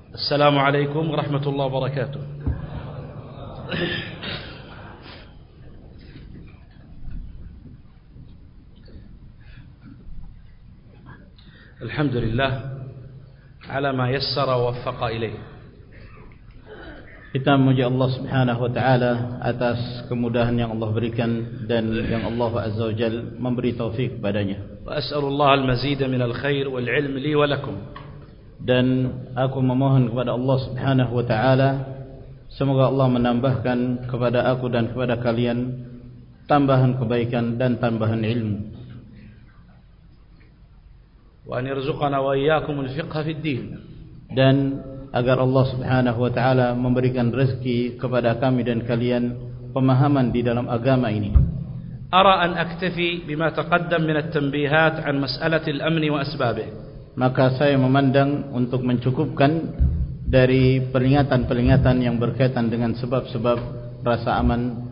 السلام عليكم ورحمة الله وبركاته. الحمد لله على ما يسر ووفق إليه. Kita memuji Allah Subhanahu wa taala atas kemudahan yang Allah berikan dan yang Allah Azza wa Jalla memberi taufik padanya. Wa as'alullah al-mazid min al-khair wal 'ilm li wa lakum. Dan aku memohon kepada Allah Subhanahu wa taala semoga Allah menambahkan kepada aku dan kepada kalian tambahan kebaikan dan tambahan ilmu. Wa an yarzuqana wa iyyakum al-fiqha fid din. Dan agar Allah Subhanahu wa taala memberikan rezeki kepada kami dan kalian pemahaman di dalam agama ini. Ara an aktafi bima taqaddam min at-tanbihat an mas'alati al-amn wa asbabih. Maka saya memandang untuk mencukupkan dari peringatan-peringatan yang berkaitan dengan sebab-sebab rasa aman.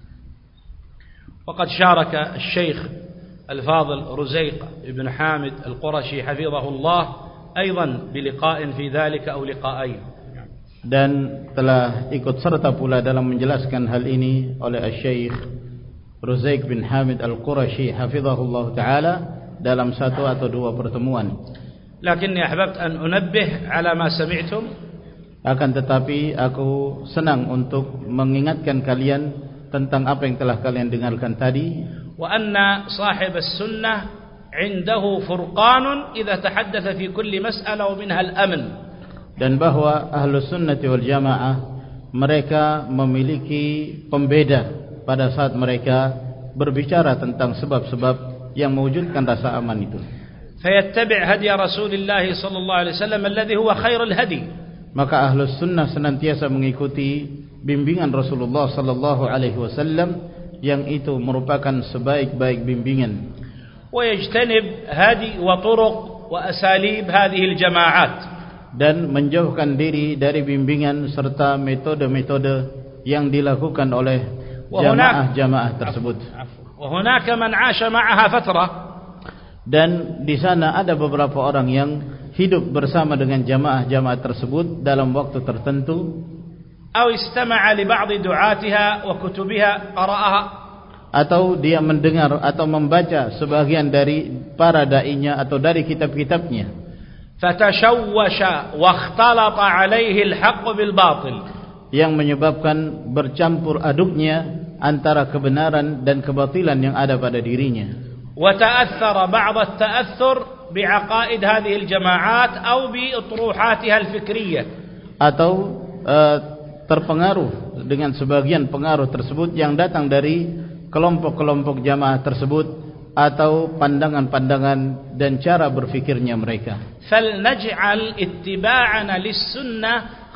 Waqad syaraka al-Syekh Al-Fadil Ruzaiq ibn Hamid Al-Qurashi hafizahullah aidan biliqa'in fi dhalika aw liqa'ain. Dan telah ikut serta pula dalam menjelaskan hal ini oleh Al-Syekh Ruzaiq bin Hamid Al-Qurashi hafizahullah taala dalam satu atau dua pertemuan. Lakinni ahbabtu an unabbih ala ma sami'tum. Akan tetapi aku senang untuk mengingatkan kalian tentang apa yang telah kalian dengarkan tadi. Wa anna sahib as-sunnah indahu furqanun idza tahaddatha fi kulli mas'alah wa minha al-amn. Dan bahwa ahlus sunnati wal jamaah mereka memiliki pembeda pada saat mereka berbicara tentang sebab-sebab yang mewujudkan rasa aman itu. Fayattabi' hadiya Rasulillah sallallahu alaihi wasallam alladhi huwa khairul hadi. Maka ahlus sunnah senantiasa mengikuti bimbingan Rasulullah sallallahu alaihi wasallam yang itu merupakan sebaik-baik bimbingan. Wa yajtanib hadi wa turuq wa asalib hadhihi al-jama'at. Dan menjauhkan diri dari bimbingan serta metode-metode yang dilakukan oleh jamaah-jamaah tersebut. Wa hunaka man 'asha ma'aha fatra. Dan di sana ada beberapa orang yang hidup bersama dengan jamaah-jamaah tersebut dalam waktu tertentu. Aw istama'a li ba'd du'atiha wa kutubiha qara'aha. Atau dia mendengar atau membaca sebagian dari para dai-nya atau dari kitab-kitabnya. Fatashawwasha wa ikhtalata 'alayhi al-haqq bil batil. Yang menyebabkan bercampur aduknya antara kebenaran dan kebatilan yang ada pada dirinya. وتأثر بعض التأثر بعقائد هذه الجماعات أو بأطروحاتها الفكرية. Atau terpengaruh dengan sebagian pengaruh tersebut yang datang dari kelompok-kelompok jamaah tersebut atau pandangan-pandangan dan cara berfikirnya mereka. فلنجعل اتباعنا للسنة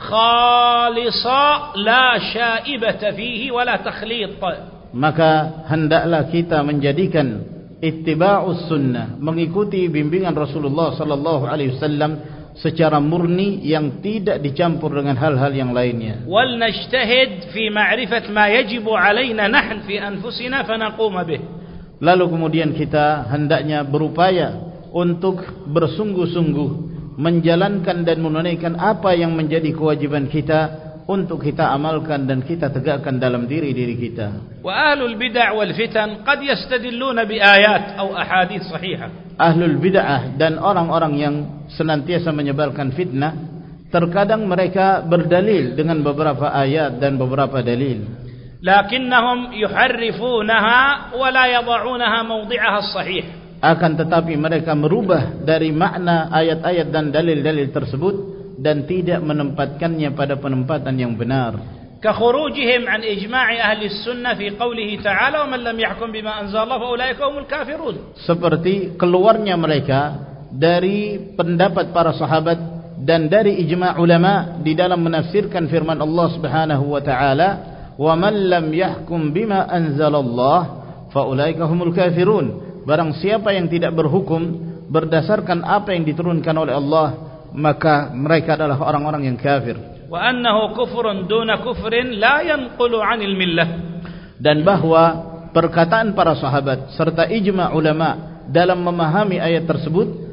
خالصا لا شائبة فيه ولا تخليط. Maka hendaklah kita menjadikan ittiba'us sunnah, mengikuti bimbingan Rasulullah sallallahu alaihi wasallam secara murni yang tidak dicampur dengan hal-hal yang lainnya. Wal najtahid fi ma'rifat ma yajibu 'alaina nahn fi anfusina fa naqum bih. Lalu kemudian kita hendaknya berupaya untuk bersungguh-sungguh menjalankan dan menunaikan apa yang menjadi kewajiban kita untuk kita amalkan dan kita tegakkan dalam diri-diri kita. Wa ahlul bid'ah wal fitan qad yastadilluna bi ayat atau ahadits sahihah. Ahlul bid'ah dan orang-orang yang senantiasa menyebarkan fitnah terkadang mereka berdalil dengan beberapa ayat dan beberapa dalil. Lakinnahum yuharrifunaha wa la yad'unaha mawdi'aha as-sahih. Akan tetapi mereka merubah dari makna ayat-ayat dan dalil-dalil tersebut dan tidak menempatkannya pada penempatan yang benar. Kakhurujihim an ijma'i ahli sunnah fi qawlihi ta'ala wa man lam yahkum bima anzala fa ulaika humul kafirun. Seperti keluarnya mereka dari pendapat para sahabat dan dari ijma' ulama di dalam menafsirkan firman Allah Subhanahu wa taala, wa man lam yahkum bima anzalallah fa ulaika humul kafirun. Barang siapa yang tidak berhukum berdasarkan apa yang diturunkan oleh Allah, maka mereka adalah orang-orang yang kafir. Wa annahu kufrun duna kufrin la yanqulu 'anil millah. Dan bahwa perkataan para sahabat serta ijma' ulama dalam memahami ayat tersebut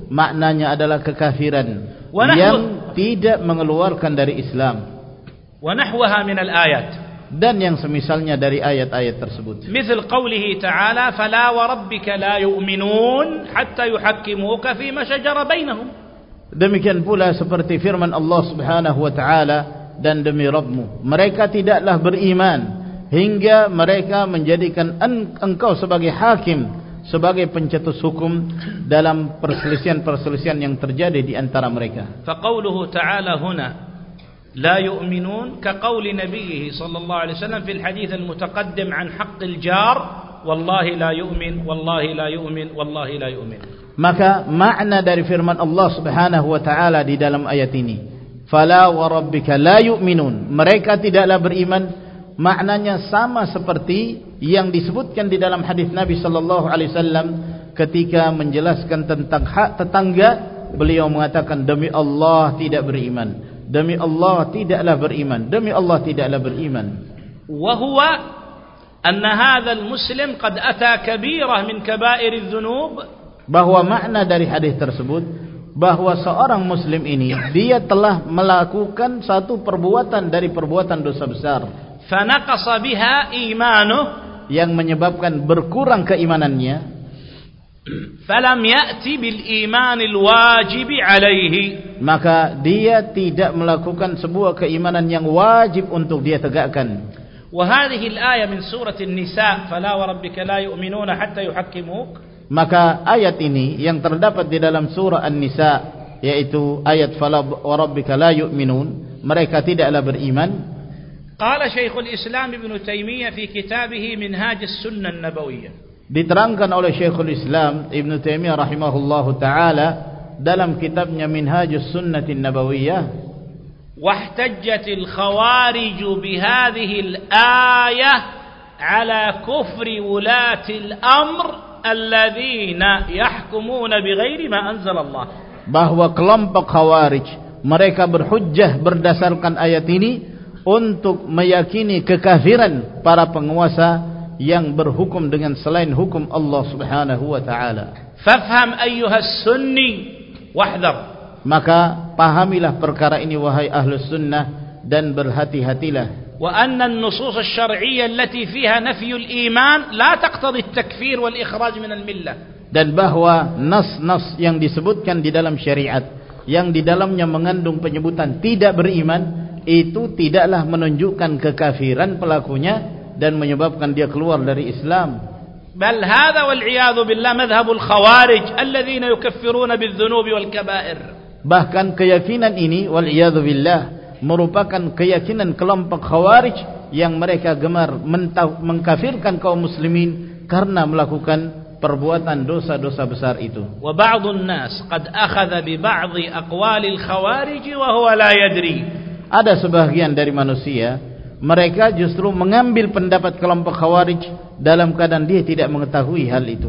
maknanya adalah kekafiran yang tidak mengeluarkan dari Islam. ونحوها من الآيات, dan yang semisalnya dari ayat-ayat tersebut. مثل قوله تعالى فلا وربك لا يؤمنون حتى يحكموك فيما شجر بينهم. Demikian pula seperti firman Allah Subhanahu wa taala, dan demi Rabbmu mereka tidaklah beriman hingga mereka menjadikan engkau sebagai hakim, sebagai pencetus hukum dalam perselisihan-perselisihan yang terjadi di antara mereka. فقوله تعالى هنا لا يؤمنون كقول نبيه صلى الله عليه وسلم في الحديث المتقدم عن حق الجار والله لا يؤمن والله لا يؤمن والله لا يؤمن. Maka makna dari firman Allah Subhanahu wa taala di dalam ayat ini, fala wa rabbika la yu'minun, mereka tidaklah beriman, maknanya sama seperti yang disebutkan di dalam hadis Nabi sallallahu alaihi wasallam ketika menjelaskan tentang hak tetangga. Beliau mengatakan, demi Allah tidak beriman, demi Allah tidaklah beriman, demi Allah tidaklah beriman. Wa huwa anna hadha al-muslim qad ata kabirah min kaba'ir adh-dhunub, bahwa makna dari hadis tersebut bahwa seorang muslim ini dia telah melakukan satu perbuatan dari perbuatan dosa besar, fa naqasa biha imanuh, yang menyebabkan berkurang keimanannya, falam ya'ti bil iman al wajib alaihi, maka dia tidak melakukan sebuah keimanan yang wajib untuk dia tegakkan. Wa hadhihi al ayah min surah an-nisa fala wa rabbika la yu'minuna hatta yuhakkimuk, maka ayat ini yang terdapat di dalam surah An-Nisa, yaitu ayat fala wa rabbika la yu'minun, mereka tidaklah beriman. Qala Syekhul Islam Ibn Taimiyah fi kitabih Minhaj as-Sunnah an-Nabawiyyah, diterangkan oleh Syekhul Islam Ibn Taimiyah rahimahullahu taala dalam kitabnya Minhajus Sunnah an-Nabawiyyah, wahtajjatil khawarij bihadhihi al-ayah ala kufri wulatil amr alladzina yahkumuna bighairi ma anzalallah, bahwa kelompok Khawarij mereka berhujjah berdasarkan ayat ini untuk meyakini kekafiran para penguasa yang berhukum dengan selain hukum Allah Subhanahu wa taala. Fafham ayyuhas sunni wahdhar, maka pahamilah perkara ini wahai ahlus sunnah dan berhati-hatilah. وأن النصوص الشرعية التي فيها نفي الإيمان لا تقتضي التكفير والإخراج من الملة, dan bahwa nas-nas yang disebutkan di dalam syariat yang di dalamnya mengandung penyebutan tidak beriman itu tidaklah menunjukkan kekafiran pelakunya dan menyebabkan dia keluar dari Islam. بل هذا والعياذ بالله مذهب الخوارج الذين يكفرون بالذنوب والكبائر, bahkan keyakinan ini wal-iyadzu billah merupakan keyakinan kelompok Khawarij yang mereka gemar mengkafirkan kaum muslimin karena melakukan perbuatan dosa-dosa besar itu. Wa ba'dun nas qad akhadha bi ba'dhi aqwalil khawarij wa huwa la yadri, ada sebagian dari manusia mereka justru mengambil pendapat kelompok Khawarij dalam keadaan dia tidak mengetahui hal itu.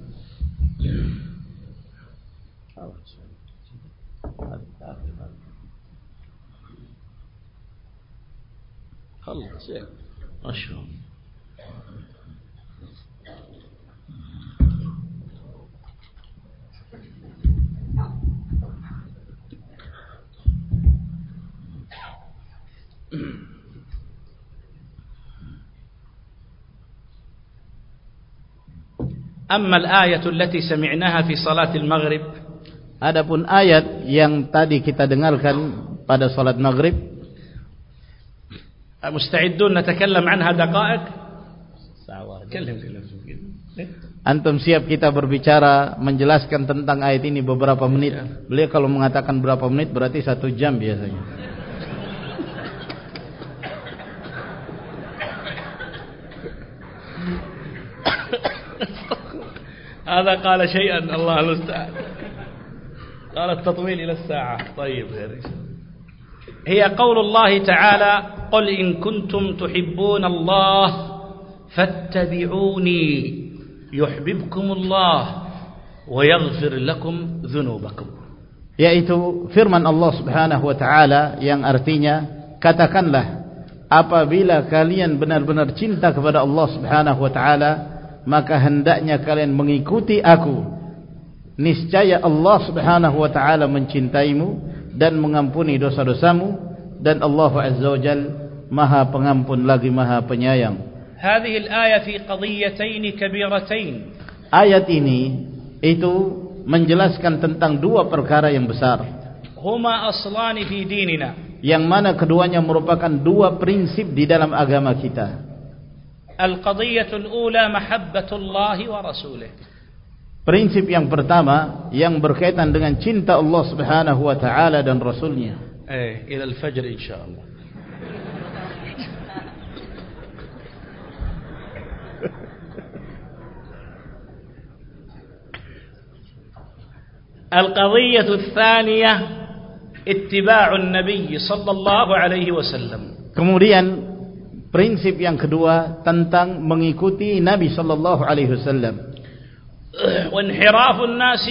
خلص يا اشرب. أما الآية التي سمعناها في صلاة المغرب, adapun ayat yang tadi kita dengarkan pada salat maghrib, مستعدون نتكلم عنها دقائق. Antum siap kita berbicara menjelaskan tentang ayat ini beberapa menit? Beliau kalau mengatakan berapa menit berarti 1 jam biasanya. هذا قال شيئا الله المستعان, قال التطويل إلى الساعة. طيب خير. هي قول الله تعالى قل إن كنتم تحبون الله فاتبعوني يحببكم الله ويغفر لكم ذنوبكم, yaitu firman Allah Subhanahu wa taala yang artinya, katakanlah apabila kalian benar-benar cinta kepada Allah Subhanahu wa taala maka hendaknya kalian mengikuti aku, niscaya Allah Subhanahu wa taala mencintaimu dan mengampuni dosa-dosamu, dan Allah Azza wa Jalla Maha Pengampun lagi Maha Penyayang. Hadhihi al-ayah fi qadiyatayn kabiratain. Ayat ini itu menjelaskan tentang dua perkara yang besar. Huma aslani fi dinina. Yang mana keduanya merupakan dua prinsip di dalam agama kita. Al-qadiyatul ula mahabbatullah wa rasulih. Prinsip yang pertama yang berkaitan dengan cinta Allah Subhanahu wa taala dan Rasulnya. Ila al-fajr insyaallah. القضية الثانية اتباع النبي صلى الله عليه وسلم. Kemudian prinsip yang kedua tentang mengikuti Nabi sallallahu alaihi wasallam. وانحراف الناس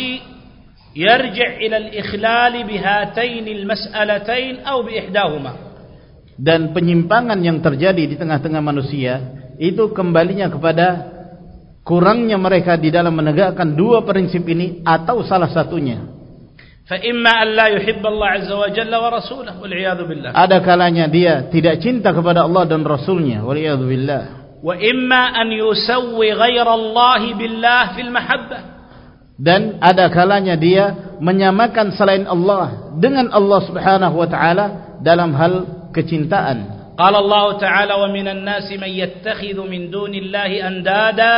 يرجع إلى الإخلال بهاتين المسألتين أو بإحداهما. Dan penyimpangan yang terjadi di tengah-tengah manusia itu kembalinya kepada kurangnya mereka di dalam menegakkan dua prinsip ini atau salah satunya. فإما أن لا يحب الله عز وجل ورسوله والعياذ بالله. Ada kalanya dia tidak cinta kepada Allah dan Rasulnya, waliyadzu billah. وإما أن يسوي غير الله بالله في المحبة. Dan ada kalanya dia menyamakan selain Allah dengan Allah Subhanahu wa taala dalam hal kecintaan. قال الله تعالى ومن الناس من يتخذ من دون الله أندادا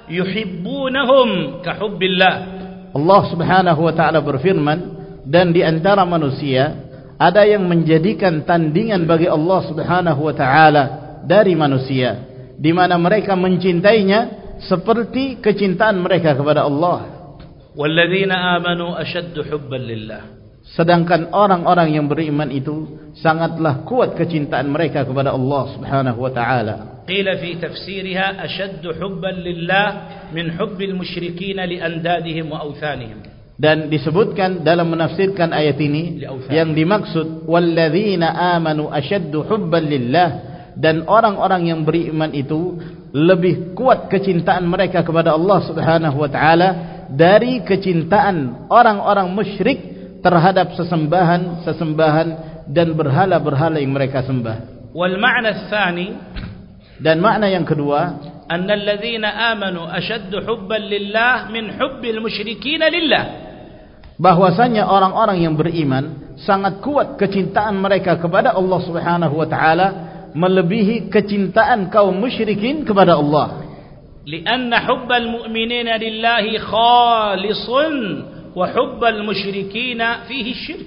يحبونهم كحب الله. Allah Subhanahu wa taala berfirman, dan di antara manusia ada yang menjadikan tandingan bagi Allah Subhanahu wa taala dari manusia, di mana mereka mencintainya seperti kecintaan mereka kepada Allah. Walladzina amanu ashaddu hubban lillah. Sedangkan orang-orang yang beriman itu sangatlah kuat kecintaan mereka kepada Allah Subhanahu wa taala. Qila fi tafsirha ashaddu hubban lillah min hubbil musyrikin li andadihim wa awthanihim. Dan disebutkan dalam menafsirkan ayat ini yang dimaksud walladzina amanu ashaddu hubban lillah, dan orang-orang yang beriman itu lebih kuat kecintaan mereka kepada Allah Subhanahu wa taala dari kecintaan orang-orang musyrik terhadap sesembahan dan berhala-berhala yang mereka sembah. Wal ma'na tsani, dan makna yang kedua, annal ladzina amanu ashaddu hubban lillah min hubbil musyrikin lillah. Bahwasanya orang-orang yang beriman sangat kuat kecintaan mereka kepada Allah Subhanahu wa taala melebihi kecintaan kaum musyrikin kepada Allah. Lianna hubbal mu'minina lillahi khalisun wa hubbal musyrikina fihi syirk.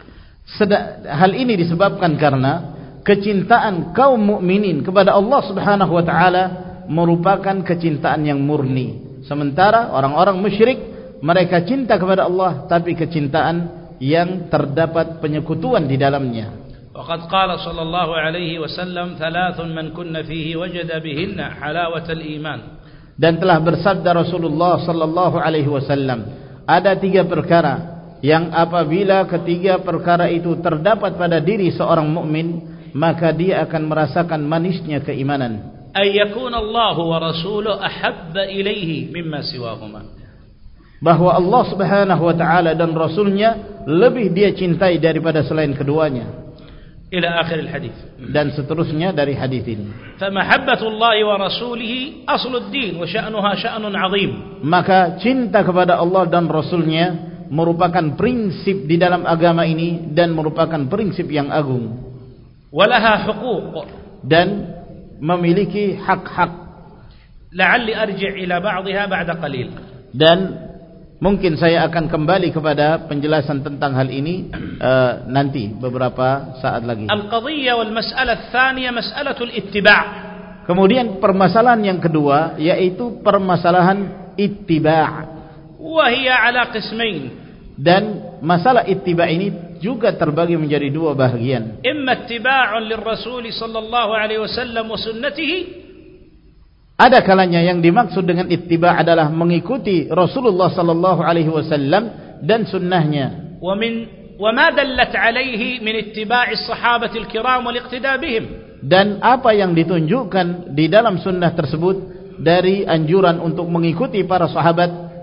Hal ini disebabkan karena kecintaan kaum mukminin kepada Allah Subhanahu wa taala merupakan kecintaan yang murni, sementara orang-orang musyrik mereka cinta kepada Allah tapi kecintaan yang terdapat penyekutuan di dalamnya. Waqad qala sallallahu alaihi wasallam thalathun man kunna fihi wajada bihinna halawatal iman. Dan telah bersabda Rasulullah sallallahu alaihi wasallam, ada tiga perkara yang apabila ketiga perkara itu terdapat pada diri seorang mukmin, maka dia akan merasakan manisnya keimanan. Ay yakuna Allah wa rasuluhu ahabba ilaihi mimma siwahuma. Bahwa Allah Subhanahu wa taala dan Rasulnya lebih dia cintai daripada selain keduanya. Ila akhir al-hadis. Dan seterusnya dari hadis ini. Fa mahabbatullah wa rasulih aslud din wa sya'nuha sya'nun 'azim. Maka cinta kepada Allah dan Rasulnya merupakan prinsip di dalam agama ini dan merupakan prinsip yang agung. Walaha huquq, dan memiliki hak-hak. La'alli arji' ila ba'dihha ba'da qalil. Dan mungkin saya akan kembali kepada penjelasan tentang hal ini nanti beberapa saat lagi. Al-qadhiyah wal mas'alah ats-tsaniyah mas'alatul ittiba'. Kemudian permasalahan yang kedua yaitu permasalahan ittiba'. Wa hiya 'ala qismain. Dan masalah ittiba' ini juga terbagi menjadi dua bahagian. Imma ittiba'un lirrasul sallallahu alaihi wasallam wa sunnatihi. Ada kalanya yang dimaksud dengan ittiba' adalah mengikuti Rasulullah sallallahu alaihi wasallam dan sunnahnya. Wa ma dallat alaihi min ittiba'i as-sahabati al-kiram wal iqtida' bihim. Dan apa yang ditunjukkan di dalam sunnah tersebut dari anjuran untuk mengikuti para sahabat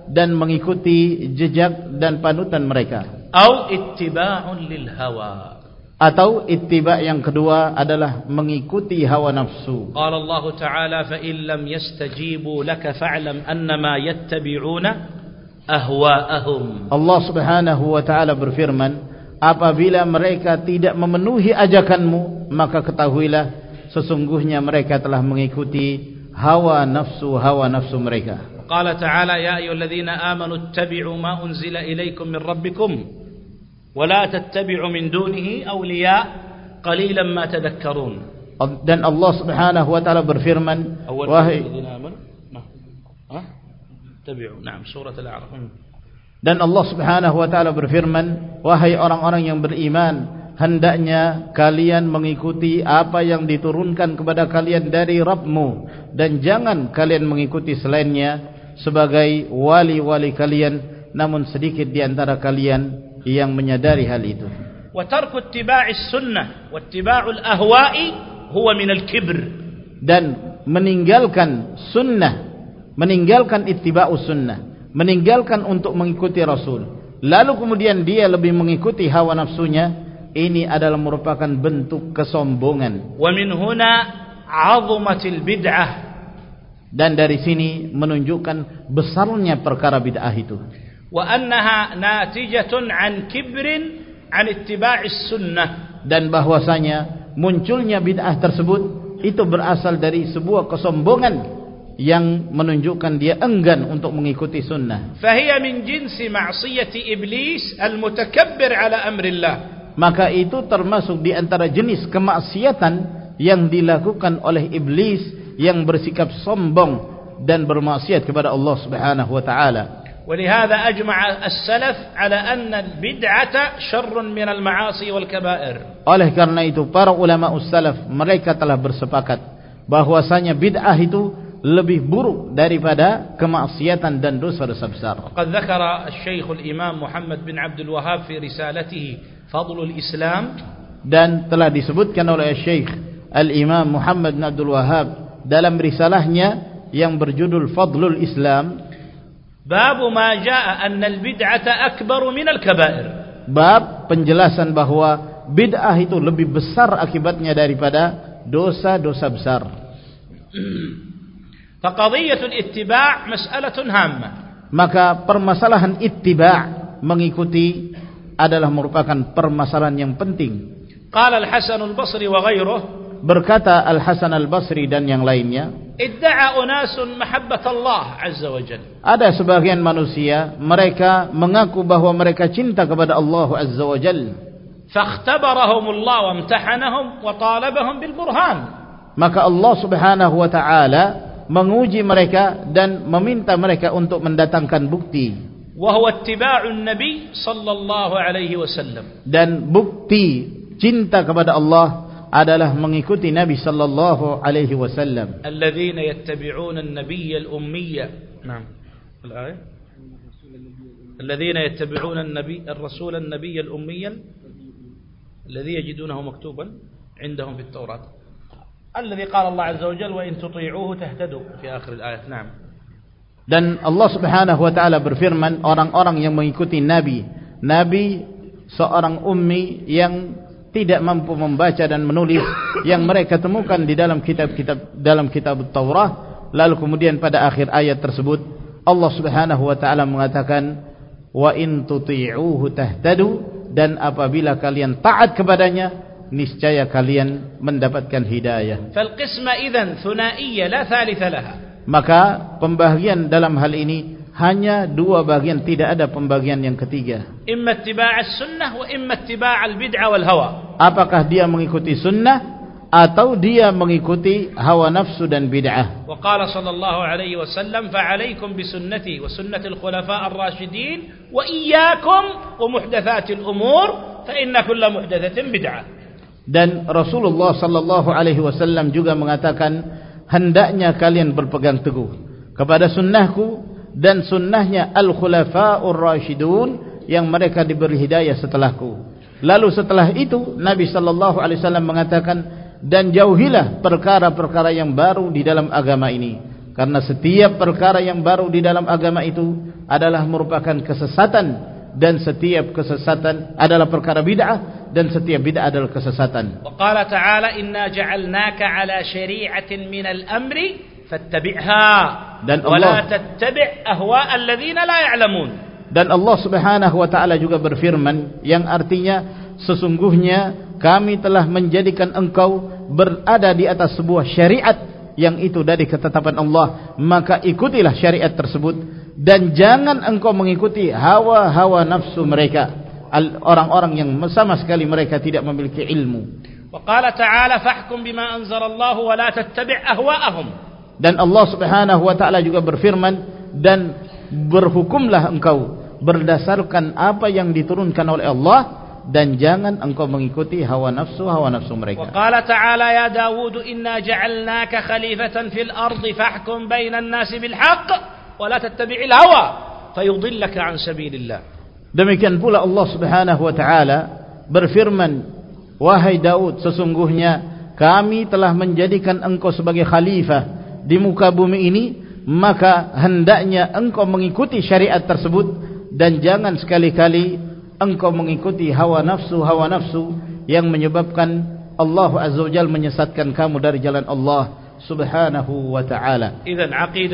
dan mengikuti jejak dan panutan mereka. Atau ittiba'un lil hawa. Atau ittiba' yang kedua adalah mengikuti hawa nafsu. Qala Allah Ta'ala fa in lam yastajibu laka fa'lam annama yattabi'una ahwa'ahum. Allah Subhanahu wa ta'ala berfirman, apabila mereka tidak memenuhi ajakanmu, maka ketahuilah sesungguhnya mereka telah mengikuti hawa nafsu mereka. Qala Ta'ala ya ayyuhalladzina amanu ittabi'u ma unzila ilaikum min rabbikum ولا تتبعوا من دونه أولياء قليلا ما تذكرون. Dan Allah Subhanahu wa taala berfirman, wahai dan Allah Subhanahu wa taala berfirman, wahai orang-orang yang beriman, hendaknya kalian mengikuti apa yang diturunkan kepada kalian dari Rabbmu, dan jangan kalian mengikuti selainnya sebagai wali-wali kalian, namun sedikit di antara kalian yang menyadari hal itu. Wa tarku ittiba'is sunnah wa ittiba'ul ahwa'i huwa minal kibr. Dan meninggalkan sunnah, meninggalkan ittiba'us sunnah, meninggalkan untuk mengikuti Rasul, lalu kemudian dia lebih mengikuti hawa nafsunya, ini adalah merupakan bentuk kesombongan. Wa min huna 'azumatil bid'ah. Dan dari sini menunjukkan besarnya perkara bid'ah itu. Wa annaha natijatun an kibrin an ittiba'is sunnah. Dan bahwasanya munculnya bid'ah tersebut itu berasal dari sebuah kesombongan yang menunjukkan dia enggan untuk mengikuti sunnah. Fahiya min jinsi ma'siyati iblis al-mutakabbir ala amrillah. Maka itu termasuk di antara jenis kemaksiatan yang dilakukan oleh iblis yang bersikap sombong dan bermaksiat kepada Allah Subhanahu wa taala. ولهذا أجمع السلف على أن البدعة شر من المعاصي والكبائر. Oleh karena itu para ulama salaf mereka telah bersepakat bahwasanya bid'ah itu lebih buruk daripada kemaksiatan dan dosa-dosa besar. قد ذكر الشيخ الإمام محمد بن عبد الوهاب في رسالته فضل الإسلام. Dan telah disebutkan oleh Syekh Al-Imam Muhammad bin Abdul Wahhab dalam risalahnya yang berjudul Fadlul Islam. Bab ma jaa anna al-bid'ata akbar min al-kaba'ir. Bab penjelasan bahwa bid'ah itu lebih besar akibatnya daripada dosa-dosa besar. Fa qadhiyatul ittiba' mas'alatun hamma. Maka permasalahan ittiba' mengikuti adalah merupakan permasalahan yang penting. Qala Al-Hasan Al-Basri wa ghairuh. Berkata Al-Hasan Al-Basri dan yang lainnya, idda'a unasun mahabbat Allah azza wa jalla. Ada sebagian manusia mereka mengaku bahwa mereka cinta kepada Allah azza wa jalla. Fakhtabarahum Allah wa imtahanahum wa talabahum bil burhan. Maka Allah Subhanahu wa taala menguji mereka dan meminta mereka untuk mendatangkan bukti. Wa huwa ittiba'un nabi sallallahu alaihi wasallam. Dan bukti cinta kepada Allah adalah mengikuti Nabi sallallahu alaihi wasallam. Alladzina yattabi'una an-nabiyya al-ummiyya. Naam. Al-ayah. Alladzina yattabi'una an-nabiy ar-rasul an-nabiyya al-ummiyya alladhi yajidunahu maktuban 'indahum fi at-Taurat. Alladhi qala Allah 'azza wa jalla wa in tuti'uhu tahtadu fi akhir al-ayat. Naam. Dan Allah Subhanahu wa taala berfirman, orang-orang yang mengikuti Nabi seorang ummi yang tidak mampu membaca dan menulis yang mereka temukan di dalam kitab Taurat. Lalu kemudian pada akhir ayat tersebut Allah Subhanahu wa taala mengatakan wa in tuti'uhu tahtadu, dan apabila kalian taat kepadanya niscaya kalian mendapatkan hidayah. Fal qisma idzan thunaiyya la thalitha laha. Maka pembagian dalam hal ini hanya dua bagian, tidak ada pembagian yang ketiga. Imma ittiba'as sunnah wa imma ittiba'al bid'ah wal hawa. Apakah dia mengikuti sunnah atau dia mengikuti hawa nafsu dan bid'ah. Wa qala sallallahu alaihi wasallam fa 'alaikum bi sunnati wa sunnatil khulafa' ar-rasyidin wa iyyakum wa muhdatsatil umur fa inna kulla muhdatsatin bid'ah. Dan Rasulullah sallallahu alaihi wasallam juga mengatakan, hendaknya kalian berpegang teguh kepada sunnahku dan sunnahnya al-khulafa'ur rasyidun yang mereka diberi hidayah setelahku. Lalu setelah itu Nabi sallallahu alaihi wasallam mengatakan, dan jauhilah perkara-perkara yang baru di dalam agama ini, karena setiap perkara yang baru di dalam agama itu adalah merupakan kesesatan, dan setiap kesesatan adalah perkara bid'ah, dan setiap bid'ah adalah kesesatan. Wa qala ta'ala inna ja'alnaka 'ala syari'atin minal amri fattabi'ha wa la tattabi' ahwa'a alladhina la ya'lamun. Dan Allah Subhanahu wa taala juga berfirman yang artinya sesungguhnya kami telah menjadikan engkau berada di atas sebuah syariat yang itu dari ketetapan Allah, maka ikutilah syariat tersebut dan jangan engkau mengikuti hawa-hawa nafsu mereka, orang-orang yang sama sekali mereka tidak memiliki ilmu. Wa qala ta'ala fahkum bima anzalallahu wa la tattabi' ahwa'ahum. Dan Allah Subhanahu wa taala juga berfirman, dan berhukumlah engkau berdasarkan apa yang diturunkan oleh Allah, dan jangan engkau mengikuti hawa nafsu mereka. Wa qala ta'ala ya Dawud inna ja'alnaka khalifatan fil ardi fahkum bainan nasi bil haqq wa la tattabi'il hawa fayudillaka 'an sabilillah. Demikian pula Allah Subhanahu wa taala berfirman, wahai Daud, sesungguhnya kami telah menjadikan engkau sebagai khalifah di muka bumi ini, maka hendaknya engkau mengikuti syariat tersebut dan jangan sekali-kali engkau mengikuti hawa nafsu yang menyebabkan Allah Azza wa Jalla menyesatkan kamu dari jalan Allah Subhanahu wa taala. Idzan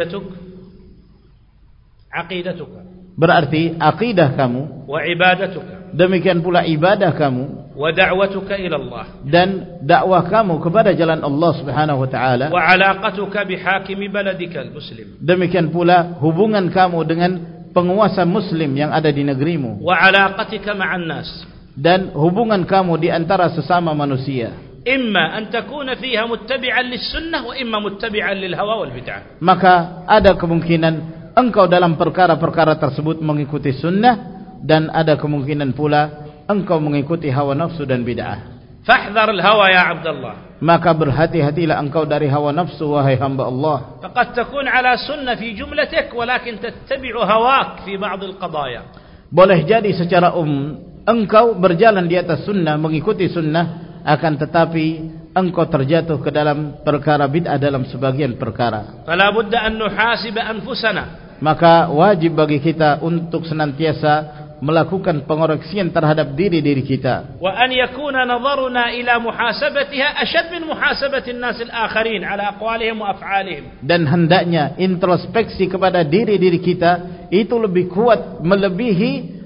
aqidatuka berarti aqidah kamu, wa ibadatuka, demikian pula ibadah kamu, wa da'watuka ila Allah, dan dakwah kamu kepada jalan Allah Subhanahu wa taala, wa alaqatuka bihakimi baladika almuslim, demikian pula hubungan kamu dengan penguasa muslim yang ada di negerimu, wa alaqatika ma'an nas, dan hubungan kamu di antara sesama manusia. Imma an takuna fiha muttabi'an lis-sunnah wa imma muttabi'an lil hawa wal bid'ah. Maka ada kemungkinan engkau dalam perkara-perkara tersebut mengikuti sunnah, dan ada kemungkinan pula engkau mengikuti hawa nafsu dan bid'ah. Fahdhar al-hawa ya Abdullah. Maka berhati-hatilah engkau dari hawa nafsu wahai hamba Allah. Faqad takun ala sunnah fi jumlatik walakin tattabi'u hawak fi ba'd al-qadaya. Boleh jadi secara engkau berjalan di atas sunnah, mengikuti sunnah, akan tetapi engkau terjatuh ke dalam perkara bid'ah dalam sebagian perkara. Fala budda an nuhasiba anfusana. Maka wajib bagi kita untuk senantiasa melakukan pengoreksian terhadap diri kita. Wa an yakuna nadharuna ila muhasabatiha ashad min muhasabati an-nas al-akharin ala aqwalihim wa af'alihim. Dan hendaknya introspeksi kepada diri kita itu lebih kuat, melebihi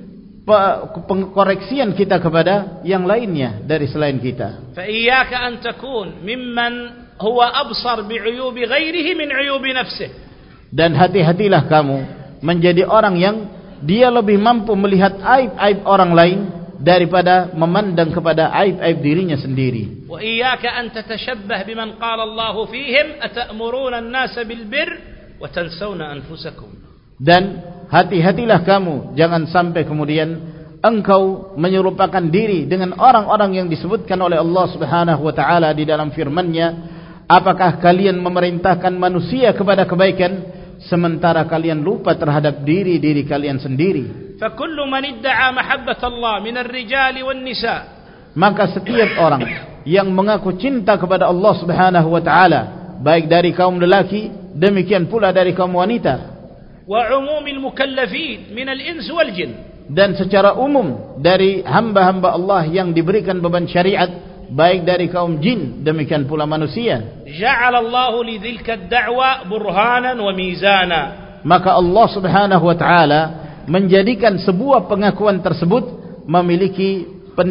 pengkoreksian kita kepada yang lainnya dari selain kita. Fa iyyaka an takun mimman huwa absar bi'uyubi ghairihi min 'uyubi nafsihi. Dan hati-hatilah kamu menjadi orang yang dia lebih mampu melihat aib-aib orang lain daripada memandang kepada aib-aib dirinya sendiri. Wa iyyaka an tatashabbah biman qala Allah fihim ata'muruna an-nasa bil birr wa tansawna anfusakum. Dan hati-hatilah kamu jangan sampai kemudian engkau menyerupakan diri dengan orang-orang yang disebutkan oleh Allah Subhanahu wa taala di dalam firman-Nya, apakah kalian memerintahkan manusia kepada kebaikan sementara kalian lupa terhadap diri kalian sendiri. Fa kullu man idda'a mahabbat Allah min ar-rijali wan nisa, maka setiap orang yang mengaku cinta kepada Allah Subhanahu wa taala, baik dari kaum lelaki demikian pula dari kaum wanita, wa umumil mukallafin min al-ins wal jin, dan secara umum dari hamba-hamba Allah yang diberikan beban syariat baik dari kaum jin demikian pula manusia. Ja'ala Allah li dzilka ad-da'wa burhanan wa mizana, maka Allah Subhanahu wa taala menjadikan sebuah pengakuan tersebut memiliki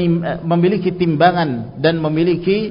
timbangan dan memiliki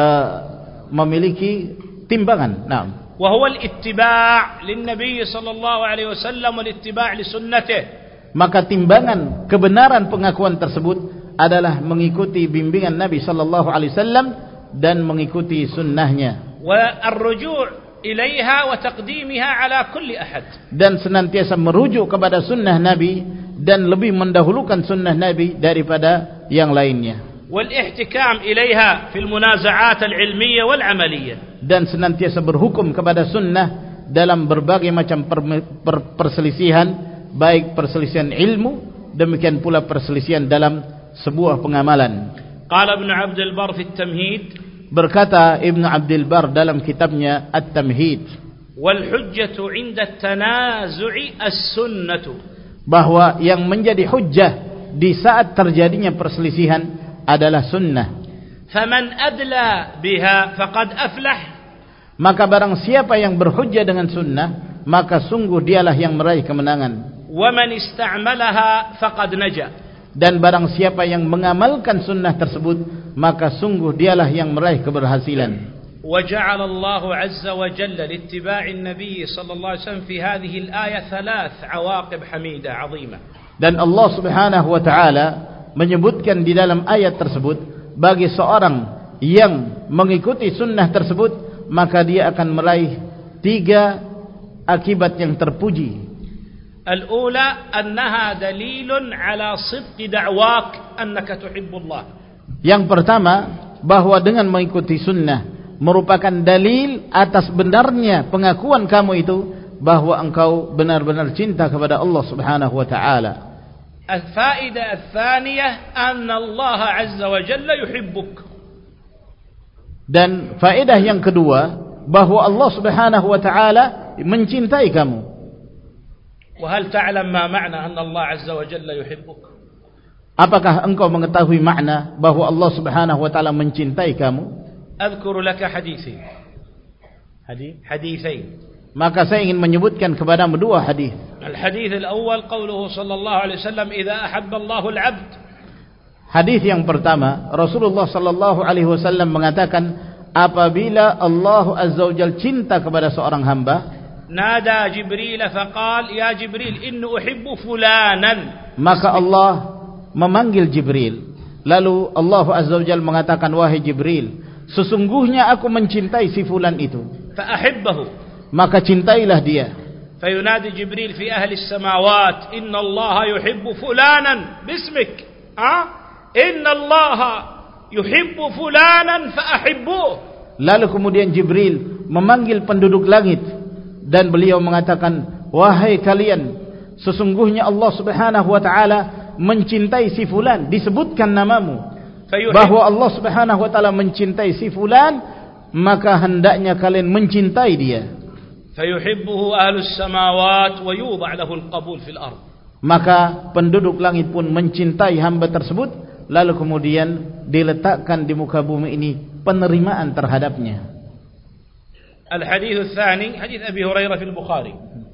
timbangan. Naam. Wa huwa al-ittiba' lin-nabiy sallallahu alaihi wasallam wal ittiba' li sunnatihi. Maka timbangan kebenaran pengakuan tersebut adalah mengikuti bimbingan Nabi sallallahu alaihi wasallam dan mengikuti sunnahnya. Wa ar-ruju' ilaiha wa taqdimiha ala kulli ahad. Dan senantiasa merujuk kepada sunnah Nabi dan lebih mendahulukan sunnah Nabi daripada yang lainnya. Wal ihtikam ilaiha fil munaza'at al-ilmiyyah wal 'amaliyyah. Dan senantiasa berhukum kepada sunnah dalam berbagai macam perselisihan, baik perselisihan ilmu demikian pula perselisihan dalam sebuah pengamalan. Qala Ibn Abdul Bar fi at-Tamhid, berkata Ibn Abdul Bar dalam kitabnya At-Tamhid, والحجة عند التنازع السنة. Bahwa yang menjadi hujjah di saat terjadinya perselisihan adalah sunnah. فمن أدلى بها فقد أفلح. Maka barang siapa yang berhujjah dengan sunnah, maka sungguh dialah yang meraih kemenangan. ومن استعملها فقد نجا. Dan barang siapa yang mengamalkan sunnah tersebut, maka sungguh dialah yang meraih keberhasilan. وجعل الله عز وجل لاتباع النبي صلى الله عليه وسلم في هذه الآية 3 عواقب حميدة عظيمة. Dan Allah Subhanahu wa taala menyebutkan di dalam ayat tersebut, bagi seorang yang mengikuti sunnah tersebut, maka dia akan meraih 3 akibat yang terpuji. الأولى أنها دليل على صدق دعواك أنك تحب الله. Yang pertama, bahwa dengan mengikuti sunnah merupakan dalil atas benarnya pengakuan kamu itu bahwa engkau benar-benar cinta kepada Allah Subhanahu wa taala. الفائدة الثانية أن الله عز وجل يحبك. Dan faedah yang kedua, bahwa Allah Subhanahu wa taala mencintai kamu. وهل تعلم ما معنى أن الله عز وجل يحبك؟ Apakah engkau mengetahui makna bahwa Allah Subhanahu wa taala mencintai kamu? أذكر لك حديثين. حديثين. Maka saya ingin menyebutkan kepadamu 2 hadis. الحديث الأول قوله صلى الله عليه وسلم إذا أحب الله العبد. Hadis yang pertama, Rasulullah sallallahu alaihi wasallam mengatakan, apabila Allah Azza wa Jalla cinta kepada seorang hamba, نادى جبريل فقال يا جبريل إني أحب فلانا. Maka Allah memanggil Jibril. Lalu Allah Azza wa Jalla mengatakan, wahai Jibril, sesungguhnya aku mencintai si fulan itu. فأحبه. Maka cintailah dia. فينادي جبريل في أهل السماوات إن الله يحب فلانا باسمك. إن الله يحب فلانا فأحبوه. Lalu kemudian Jibril memanggil penduduk langit, dan beliau mengatakan, wahai kalian, sesungguhnya Allah Subhanahu wa taala mencintai si fulan, disebutkan namamu. Bahwa Allah Subhanahu wa taala mencintai si fulan, maka hendaknya kalian mencintai dia. Fayuhibbuhu ahlus samawat wa yudha lahu alqabul fil ard. Maka penduduk langit pun mencintai hamba tersebut, lalu kemudian diletakkan di muka bumi ini penerimaan terhadapnya. الحديث الثاني حديث أبي هريرة في البخاري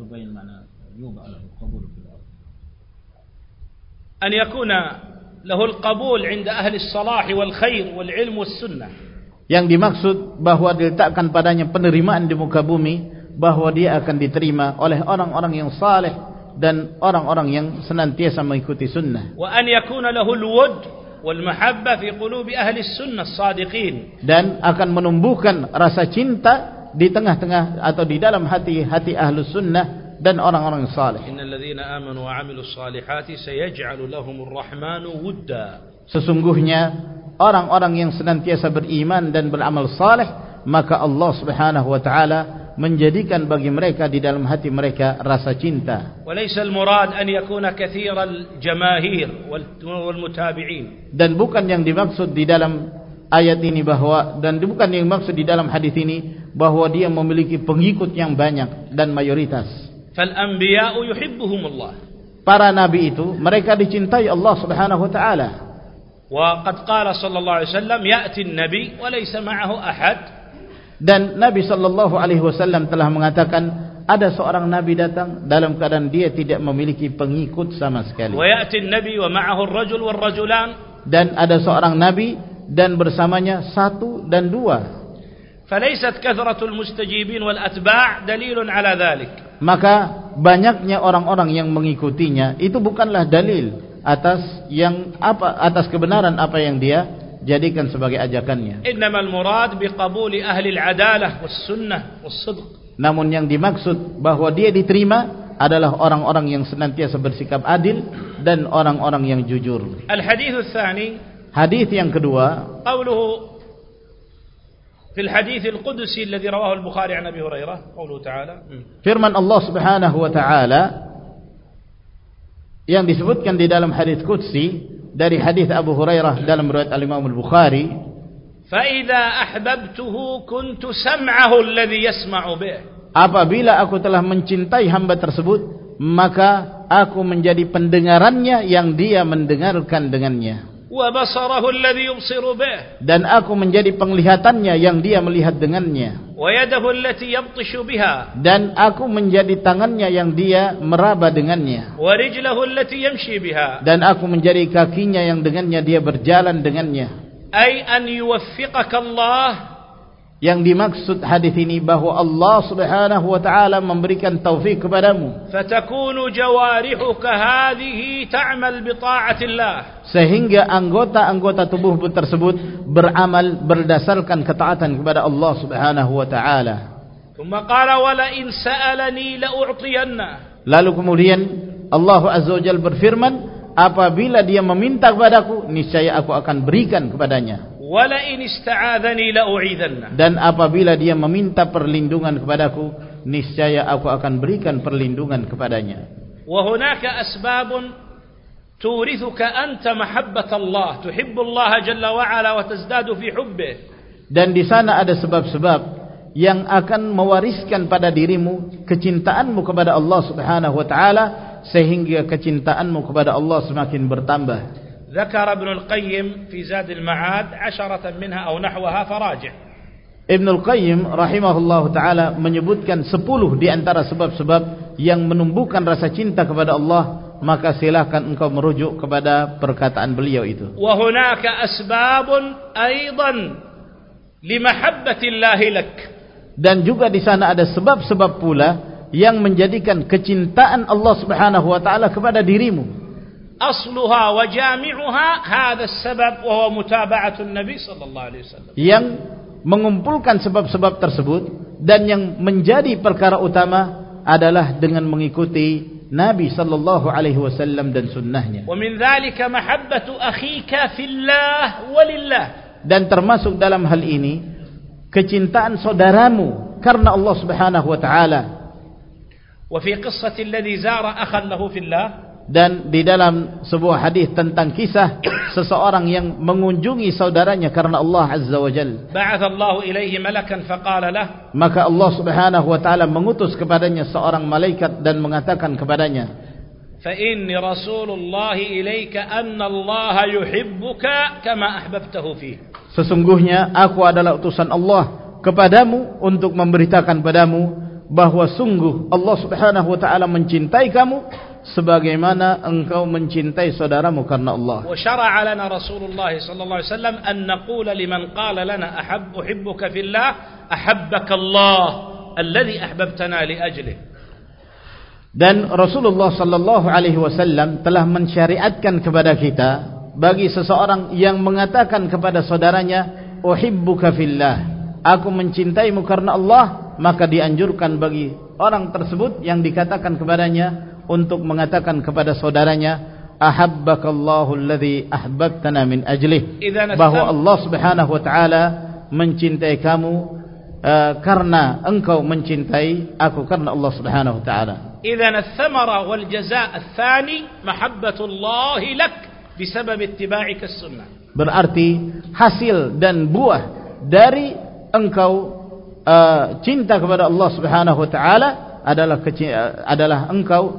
أن يكون له القبول عند أهل الصلاح والخير والعلم والسنة. Yang dimaksud bahwa diletakkan padanya penerimaan di muka bumi, bahwa dia akan diterima oleh orang-orang yang saleh dan orang-orang yang senantiasa mengikuti sunnah. وأن يكون له الود والمحبة في قلوب أهل السنة الصادقين. Dan akan menumbuhkan rasa cinta di tengah-tengah atau di dalam hati-hati ahlus sunnah dan orang-orang saleh. Innal ladzina amanu wa 'amilus salihati sayaj'alu lahumur rahmanu wudda. Sesungguhnya orang-orang yang senantiasa beriman dan beramal saleh, maka Allah Subhanahu wa taala menjadikan bagi mereka di dalam hati mereka rasa cinta. Walaysa al-murad an yakuna katsiral jamaahir wal mutabi'in. Dan bukan yang dimaksud di dalam ayat ini bahwa, dan bukan yang dimaksud di dalam hadis ini bahwa dia memiliki pengikut yang banyak dan mayoritas. Fal anbiya'u yuhibbuhumullah. Para nabi itu mereka dicintai Allah Subhanahu wa taala. Wa qad qala sallallahu alaihi wasallam ya'ti an-nabi wa laysa ma'ahu ahad. Dan Nabi sallallahu alaihi wasallam telah mengatakan, ada seorang nabi datang dalam keadaan dia tidak memiliki pengikut sama sekali. Wa ya'ti an-nabi wa ma'ahu ar-rajul war-rajulan. Dan ada seorang nabi dan bersamanya 1 dan 2. فليست كثرة المستجيبين والأتباع دليل على ذلك. Maka banyaknya orang-orang yang mengikutinya itu bukanlah dalil atas kebenaran apa yang dia jadikan sebagai ajakannya. إنما المراد بقبول أهل العدالة والسنة والصدق. Namun yang dimaksud bahwa dia diterima adalah orang-orang yang senantiasa bersikap adil dan orang-orang yang jujur. الحديث الثاني. Hadis yang kedua, قوله في الحديث القدسي الذي رواه البخاري عن أبي هريرة قوله تعالى. Firman Allah Subhanahu wa taala yang disebutkan di dalam hadis qudsi dari hadis Abu Hurairah dalam riwayat Al-Imam Al-Bukhari, فإذا أحببته كنت سمعه الذي يسمع به. apabila aku telah mencintai hamba tersebut, maka aku menjadi pendengarannya yang dia mendengarkan dengannya. وبصره الذي يبصر به. Dan aku menjadi penglihatannya yang dia melihat dengannya. ويده التي يبطش بها. Dan aku menjadi tangannya yang dia meraba dengannya. ورجله التي يمشي بها. Dan aku menjadi kakinya yang dengannya dia berjalan dengannya. أي أن يوفقك الله. Yang dimaksud hadis ini bahwa Allah Subhanahu wa taala memberikan taufik kepadamu. فتكون جوارحك هذه تعمل بطاعة الله. Sehingga anggota-anggota tubuh tersebut beramal berdasarkan ketaatan kepada Allah Subhanahu wa taala. ثم قال ولئن سألني لأعطينه. Lalu kemudian Allah Azza wa Jalla berfirman, apabila dia meminta kepadaku, niscaya aku akan berikan kepadanya. وَلَئِنِ اسْتَعَاذَنِي لَأُعِيذَنَّهُ. Dan apabila dia meminta perlindungan kepadaku, niscaya aku akan berikan perlindungan kepadanya. وَهُنَاكَ أَسْبَابٌ تُورِثُكَ أَنْتَ مَحَبَّةَ اللَّهِ تُحِبُّ اللَّهَ جَلَّ وَعَلَا وَتَزْدَادُ فِي حُبِّهِ. Dan di sana ada sebab-sebab yang akan mewariskan pada dirimu kecintaanmu kepada Allah Subhanahu wa taala, sehingga kecintaanmu kepada Allah semakin bertambah. ذكر ابن القيم في زاد المعاد 10 منها أو نحوها فراجع. Ibn al-Qayyim rahimahullah ta'ala menyebutkan 10 di antara sebab-sebab yang menumbuhkan rasa cinta kepada Allah, maka silakan engkau merujuk kepada perkataan beliau itu. وهناك أسباب أيضا لمحبة الله لك. Dan juga di sana ada sebab-sebab pula yang menjadikan kecintaan Allah Subhanahu wa taala kepada dirimu. أصلها وجامعها هذا السبب وهو متابعة النبي صلى الله عليه وسلم. Yang mengumpulkan sebab-sebab tersebut dan yang menjadi perkara utama adalah dengan mengikuti Nabi sallallahu alaihi wasallam dan sunnahnya. ومن ذلك محبة أخيك في الله ولله. Dan termasuk dalam hal ini kecintaan saudaramu karena Allah Subhanahu wa taala. وفي قصة الذي زار أخا له في الله. Dan di dalam sebuah hadis tentang kisah seseorang yang mengunjungi saudaranya karena Allah Azza wa Jalla. Ba'atha Allah ilaihi malakan faqala lah. Maka Allah Subhanahu wa taala mengutus kepadanya seorang malaikat dan mengatakan kepadanya, fa inni Rasulullah ilaika anna Allah yuhibbuka kama ahbabtahu fi. Sesungguhnya aku adalah utusan Allah kepadamu untuk memberitakan padamu bahwa sungguh Allah Subhanahu wa taala mencintai kamu sebagaimana engkau mencintai saudaramu karena Allah. Wa syara'a lana Rasulullah sallallahu alaihi wasallam an naqula liman qala lana uhibbuka fillah ahabbaka Allah alladhi ahbabtana li ajlihi. Dan Rasulullah sallallahu alaihi wasallam telah mensyariatkan kepada kita bagi seseorang yang mengatakan kepada saudaranya uhibbuka fillah, aku mencintaimu karena Allah, maka dianjurkan bagi orang tersebut yang dikatakan kepadanya untuk mengatakan kepada saudaranya ahabbakallahu alladhi ahbabtana min ajlih, bahwa Allah Subhanahu wa taala mencintai kamu karena engkau mencintai aku karena Allah Subhanahu wa taala. Idzan ath-thamara wal jazaa ats-tsani mahabbatullah lak bisabab ittiba'ika as-sunnah. Berarti hasil dan buah dari engkau cinta kepada Allah Subhanahu wa taala adalah engkau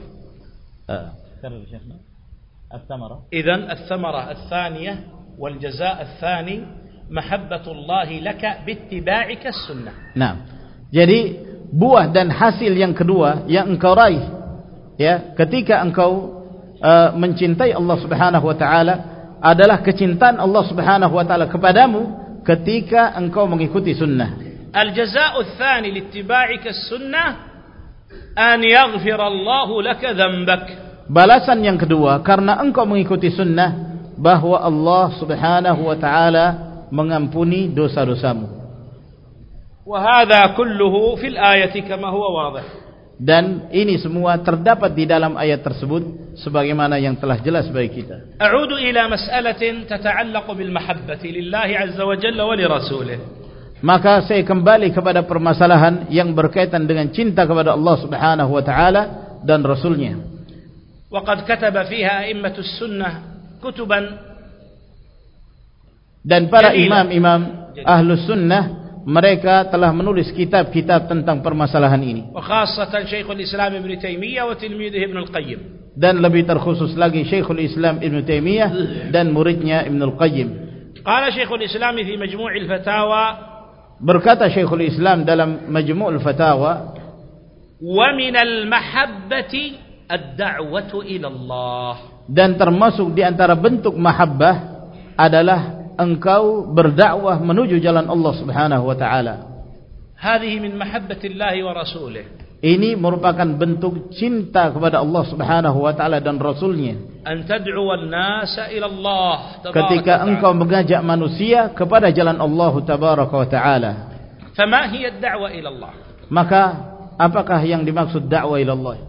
إذن الثمرة الثانية والجزاء الثاني محبة الله لك باتباعك السنة. Nah, jadi buah dan hasil yang kedua yang engkau raih, ya, ketika engkau mencintai Allah Subhanahu wa taala adalah kecintaan Allah Subhanahu wa taala kepadamu ketika engkau mengikuti sunnah. Al-jazaa'u ats-tsani liittiba'ika as-sunnah an yaghfira Allahu laka dhanbak. Balasan yang kedua karena engkau mengikuti sunnah bahwa Allah Subhanahu wa taala mengampuni dosa-dosamu. Wa hadha kulluhu fil ayati kama huwa wadih. Dan ini semua terdapat di dalam ayat tersebut sebagaimana yang telah jelas bagi kita. A'udu ila mas'alatin tata'allaqu bil mahabbati lillahi 'azza wa jalla wa li rasulih. Maka saya kembali kepada permasalahan yang berkaitan dengan cinta kepada Allah Subhanahu wa taala dan Rasulnya. Waqad kataba fiha a'immatus sunnah kutuban. Dan para imam-imam Ahlus Sunnah mereka telah menulis kitab-kitab tentang permasalahan ini. وخاصة شيخ الإسلام ابن تيمية وتلميذه ابن القيم. Dan lebih terkhusus lagi Syekhul Islam Ibn Taimiyah dan muridnya Ibn Al-Qayyim. قال شيخ الإسلام في مجموع الفتاوى, berkata Syekhul Islam dalam Majmu' al-Fatawa, ومن المحبة الدعوة إلى الله. Dan termasuk di antara bentuk mahabbah adalah engkau berdakwah menuju jalan Allah Subhanahu wa taala. هذه من محبة الله ورسوله. Ini merupakan bentuk cinta kepada Allah Subhanahu wa taala dan Rasulnya. أن تدعو الناس إلى الله تبارك Ketika وتعالى. engkau mengajak manusia kepada jalan Allah Tabaraka wa taala. فما هي الدعوة إلى الله؟ Maka apakah yang dimaksud dakwah ila Allah?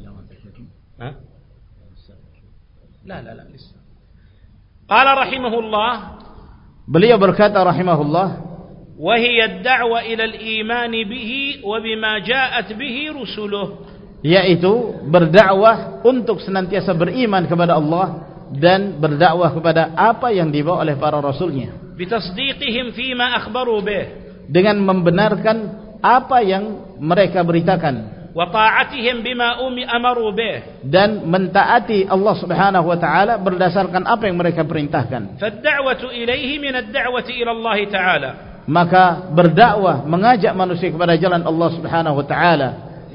لا لسه. قال رحمه الله, beliau berkata rahimahullah, وهي الدعوة إلى الإيمان به وبما جاءت به رسله. yaitu berdakwah untuk senantiasa beriman kepada Allah dan berdakwah kepada apa yang dibawa oleh para rasulnya, بتصديقهم فيما أخبروا به, dengan membenarkan apa yang mereka beritakan, وطاعتهم بما أمروا به, dan mentaati Allah Subhanahu wa taala berdasarkan apa yang mereka perintahkan. فالدعوة إليه من الدعوة إلى الله تعالى. Maka berdakwah mengajak manusia kepada jalan Allah Subhanahu wa taala.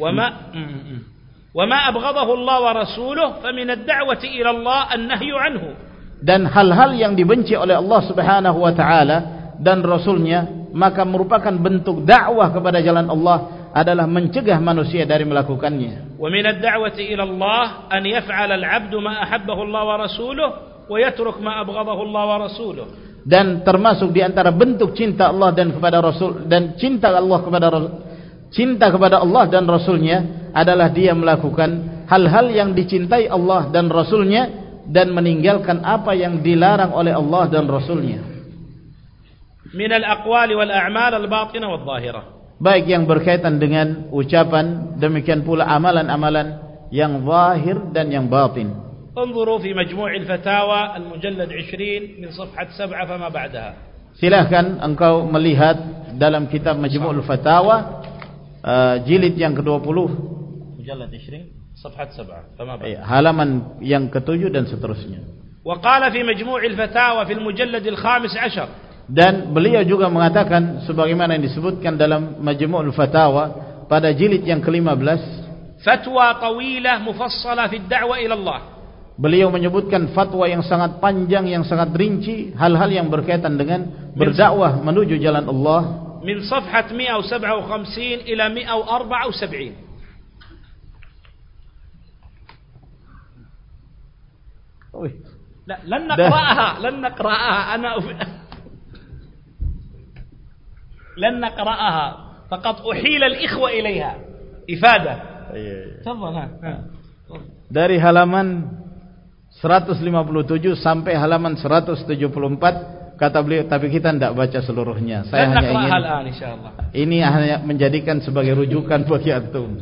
وما أبغضه الله ورسوله فمن الدعوة إلى الله النهي عنه. Dan hal-hal yang dibenci oleh Allah Subhanahu wa taala dan Rasulnya, maka merupakan bentuk dakwah kepada jalan Allah adalah mencegah manusia dari melakukannya. ومن الدعوة إلى الله أن يفعل العبد ما أحبه الله ورسوله ويترك ما أبغضه الله ورسوله. Dan termasuk di antara bentuk cinta Allah dan kepada Rasul, dan cinta kepada Allah dan Rasulnya adalah dia melakukan hal-hal yang dicintai Allah dan Rasulnya dan meninggalkan apa yang dilarang oleh Allah dan Rasulnya. من الأقوال والأعمال الباطنة والظاهرة. Baik yang berkaitan dengan ucapan, demikian pula amalan-amalan yang zahir dan yang batin. انظروا في مجموع الفتاوى المجلد 20 من صفحة 7 فما بعدها. Silahkan engkau melihat dalam kitab Majmu'ul Fatawa jilid yang ke-20, mujallad 20, صفحة 7 فما بعدها. halaman yang ke-7 dan seterusnya. وقال في مجموع الفتاوى في المجلد الخامس عشر. Dan beliau juga mengatakan sebagaimana yang disebutkan dalam Majmu'ul Fatawa pada jilid yang ke-15, فتوى طويلة مفصلة في الدعوة إلى الله. beliau menyebutkan fatwa yang sangat panjang, yang sangat rinci, hal-hal yang berkaitan dengan berdakwah menuju jalan Allah. من صفحة 157 إلى 174. لا لن نقرأها لن نقرأها فقط أحيل الإخوة إليها إفادة. تفضل. Dari halaman 157 sampai halaman 174 kata beliau, tapi kita tidak baca seluruhnya. Saya hanya ingin ini hanya menjadikan sebagai rujukan bagi antum.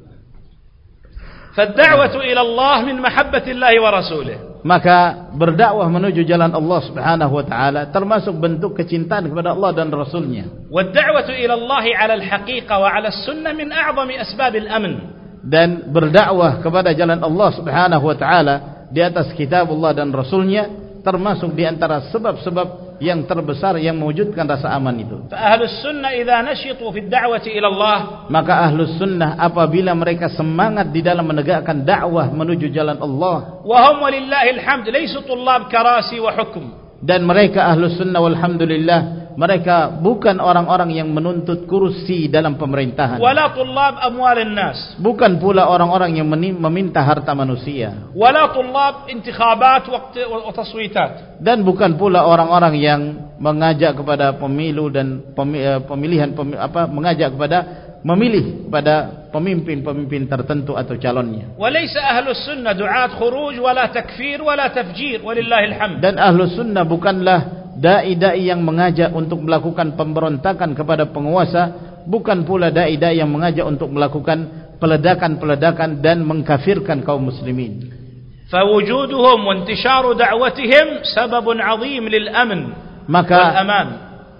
فالدعوة إلى الله من محبة الله ورسوله. Maka berdakwah menuju jalan Allah Subhanahu wa taala termasuk bentuk kecintaan kepada Allah dan Rasulnya. والدعوة إلى الله على الحقيقة وعلى السنة من أعظم أسباب الأمن. Dan berdakwah kepada jalan Allah Subhanahu wa taala di atas kitab Allah dan Rasulnya termasuk di antara sebab-sebab yang terbesar yang mewujudkan rasa aman itu. Ahlus sunnah idza nashitu fi ad-da'wati ila Allah, maka ahlus sunnah apabila mereka semangat di dalam menegakkan dakwah menuju jalan Allah, wa hum walillahil hamd laysu tullab karasi wa hukm, dan mereka ahlus sunnah walhamdulillah mereka bukan orang-orang yang menuntut kursi dalam pemerintahan, wala tullab amwalin nas, bukan pula orang-orang yang meminta harta manusia, wala tullab intikhabat wa taswitat, dan bukan pula orang-orang yang mengajak kepada pemilu dan mengajak kepada memilih pada pemimpin-pemimpin tertentu atau calonnya. Walaysa ahlus sunnah du'at khuruj wala takfir wala tafjir walillahil hamd. Dan ahlus sunnah bukanlah dai-dai yang mengajak untuk melakukan pemberontakan kepada penguasa, bukan pula dai-dai yang mengajak untuk melakukan peledakan-peledakan dan mengkafirkan kaum muslimin. Fawujuduhum wa intisharu da'watihim sababun 'azim lil amn wal aman.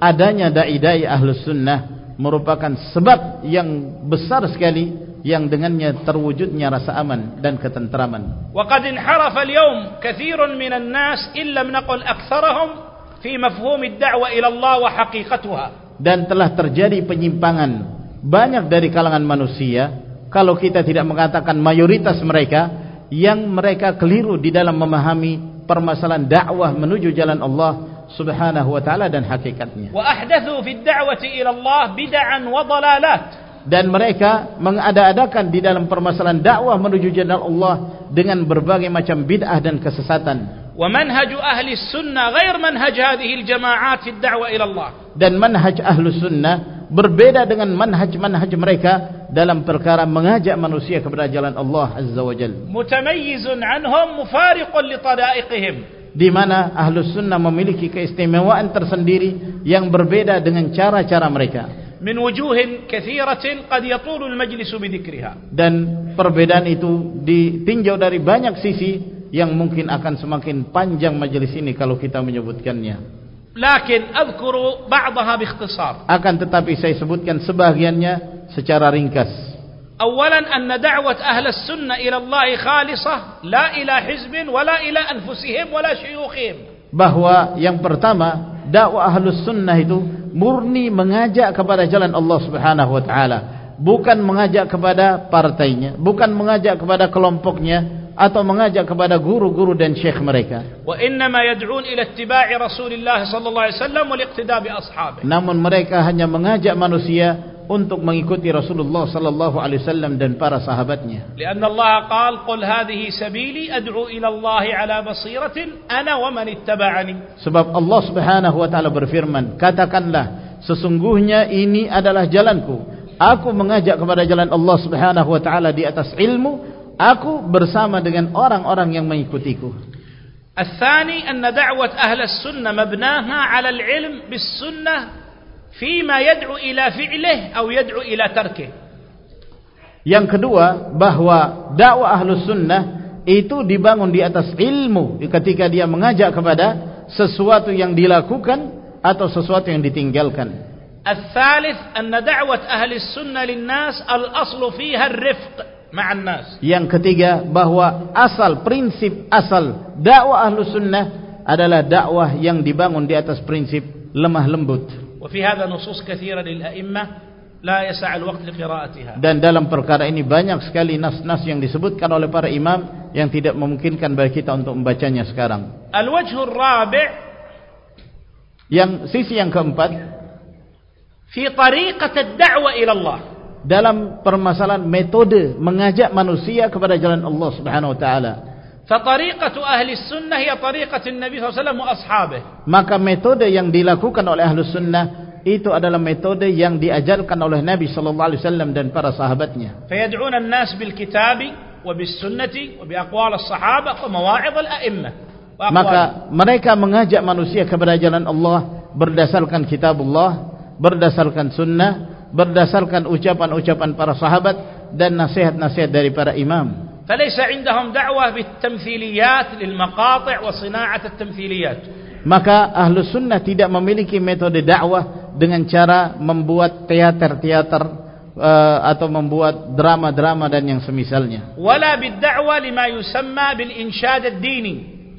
adanya dai-dai ahlus sunnah merupakan sebab yang besar sekali yang dengannya terwujudnya rasa aman dan ketentraman. وقد انحرف اليوم كثير من الناس إن لم نقل أكثرهم في مفهوم الدعوة إلى الله وحقيقتها. Dan telah terjadi penyimpangan banyak dari kalangan manusia, kalau kita tidak mengatakan mayoritas mereka, yang mereka keliru di dalam memahami permasalahan dakwah menuju jalan Allah Subhanahu wa taala dan hakikatnya. Wa ahdathu fi ad-da'wati ila Allah bid'an wa dhalalat. Dan mereka mengada-adakan di dalam permasalahan dakwah menuju jalan Allah dengan berbagai macam bid'ah dan kesesatan. Wa manhaju ahli sunnah ghair manhaj hadhihi al-jama'at fi ad-da'wa ila Allah. Dan manhaj ahli sunnah berbeda dengan manhaj mereka dalam perkara mengajak manusia kepada jalan Allah Azza wa Jalla. Mutamayyizun anhum mufariqun li tadaiqihim. Di mana ahlus sunnah memiliki keistimewaan tersendiri yang berbeda dengan cara-cara mereka. Min wujuhin katsiratin qad yatulu al-majlis bidhikriha. Dan perbedaan itu ditinjau dari banyak sisi yang mungkin akan semakin panjang majelis ini kalau kita menyebutkannya. Lakin adhkuru ba'daha biikhtisar. Akan tetapi saya sebutkan sebahagiannya secara ringkas. Awalan anna da'wat ahli sunnah ila Allah khalisah la ila hizbin wala ila anfusihim wala syuyukhihim. Bahwa yang pertama, dakwah ahli sunnah itu murni mengajak kepada jalan Allah Subhanahu wa taala, bukan mengajak kepada partainya, bukan mengajak kepada kelompoknya, atau mengajak kepada guru-guru dan syekh mereka. Wa innama yad'un ila ittiba'i Rasulillah sallallahu alaihi wasallam wal iqtida' bi ashabihi. Namun mereka hanya mengajak manusia untuk mengikuti Rasulullah sallallahu alaihi wasallam dan para sahabatnya. Karena Allah qala qul hadhihi sabili ad'u ila Allah ala basiratin ana wa man ittaba'ani. Sebab Allah Subhanahu wa taala berfirman, katakanlah sesungguhnya ini adalah jalanku, aku mengajak kepada jalan Allah Subhanahu wa taala di atas ilmu, aku bersama dengan orang-orang yang mengikutiku. الثاني أن دعوة أهل السنة مبناها على العلم بالسنة فيما يدعو إلى فعله أو يدعو إلى تركه. Yang kedua, bahwa dakwah Ahlus Sunnah itu dibangun di atas ilmu ketika dia mengajak kepada sesuatu yang dilakukan atau sesuatu yang ditinggalkan. الثالث أن دعوة أهل السنة للناس الأصل فيها الرفق. Yang ketiga, bahwa prinsip asal dakwah Ahlus Sunnah adalah dakwah yang dibangun di atas prinsip lemah lembut. Dan dalam perkara ini banyak sekali nas-nas yang disebutkan oleh para imam yang tidak memungkinkan bagi kita untuk membacanya sekarang. Yang sisi yang keempat, fi tariqat ad-da'wa ila Allah, dalam permasalahan metode mengajak manusia kepada jalan Allah Subhanahu wa taala. Fa tariqatu ahli sunnah hiya tariqatu Nabi sallallahu alaihi wasallam wa ashabihi. Maka metode yang dilakukan oleh ahli sunnah itu adalah metode yang diajarkan oleh Nabi sallallahu alaihi wasallam dan para sahabatnya. Fa yad'una an-nas bil kitabi wa bis sunnati wa bi aqwal as-sahabah wa mawa'idh al-a'immah. Maka mereka mengajak manusia kepada jalan Allah berdasarkan kitabullah, berdasarkan sunnah, berdasarkan ucapan-ucapan para sahabat dan nasihat-nasihat dari para imam. فليس عندهم دعوة بالتمثيليات للمقاطع وصناعة التمثيليات. Maka Ahlus Sunnah tidak memiliki metode dakwah dengan cara membuat teater-teater atau membuat drama-drama dan yang semisalnya. ولا بالدعوة لما يسمى بالإنشاد الديني.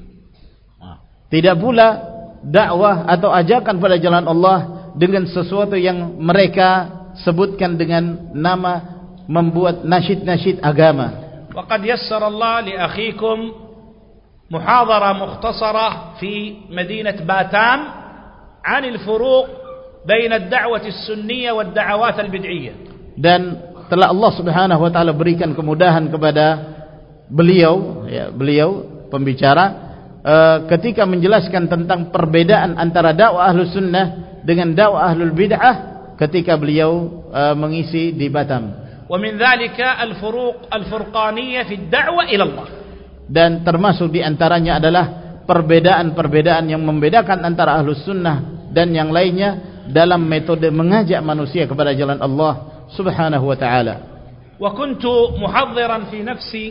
Tidak pula dakwah atau ajakan pada jalan Allah dengan sesuatu yang mereka sebutkan dengan nama membuat nasyid-nasyid agama. وقد يسر الله لأخيكم محاضرة مختصرة في مدينة باتام عن الفروق بين الدعوة السنية والدعوات البدعية. Dan telah Allah Subhanahu wa taala berikan kemudahan kepada beliau pembicara ketika menjelaskan tentang perbedaan antara dakwah Ahlus Sunnah dengan dakwah Ahlul Bid'ah ketika beliau mengisi di Batam. ومن ذلك الفروق الفرقانية في الدعوة إلى الله. Dan termasuk di antaranya adalah perbedaan-perbedaan yang membedakan antara Ahlus Sunnah dan yang lainnya dalam metode mengajak manusia kepada jalan Allah Subhanahu wa taala. وكنت محضرا في نفسي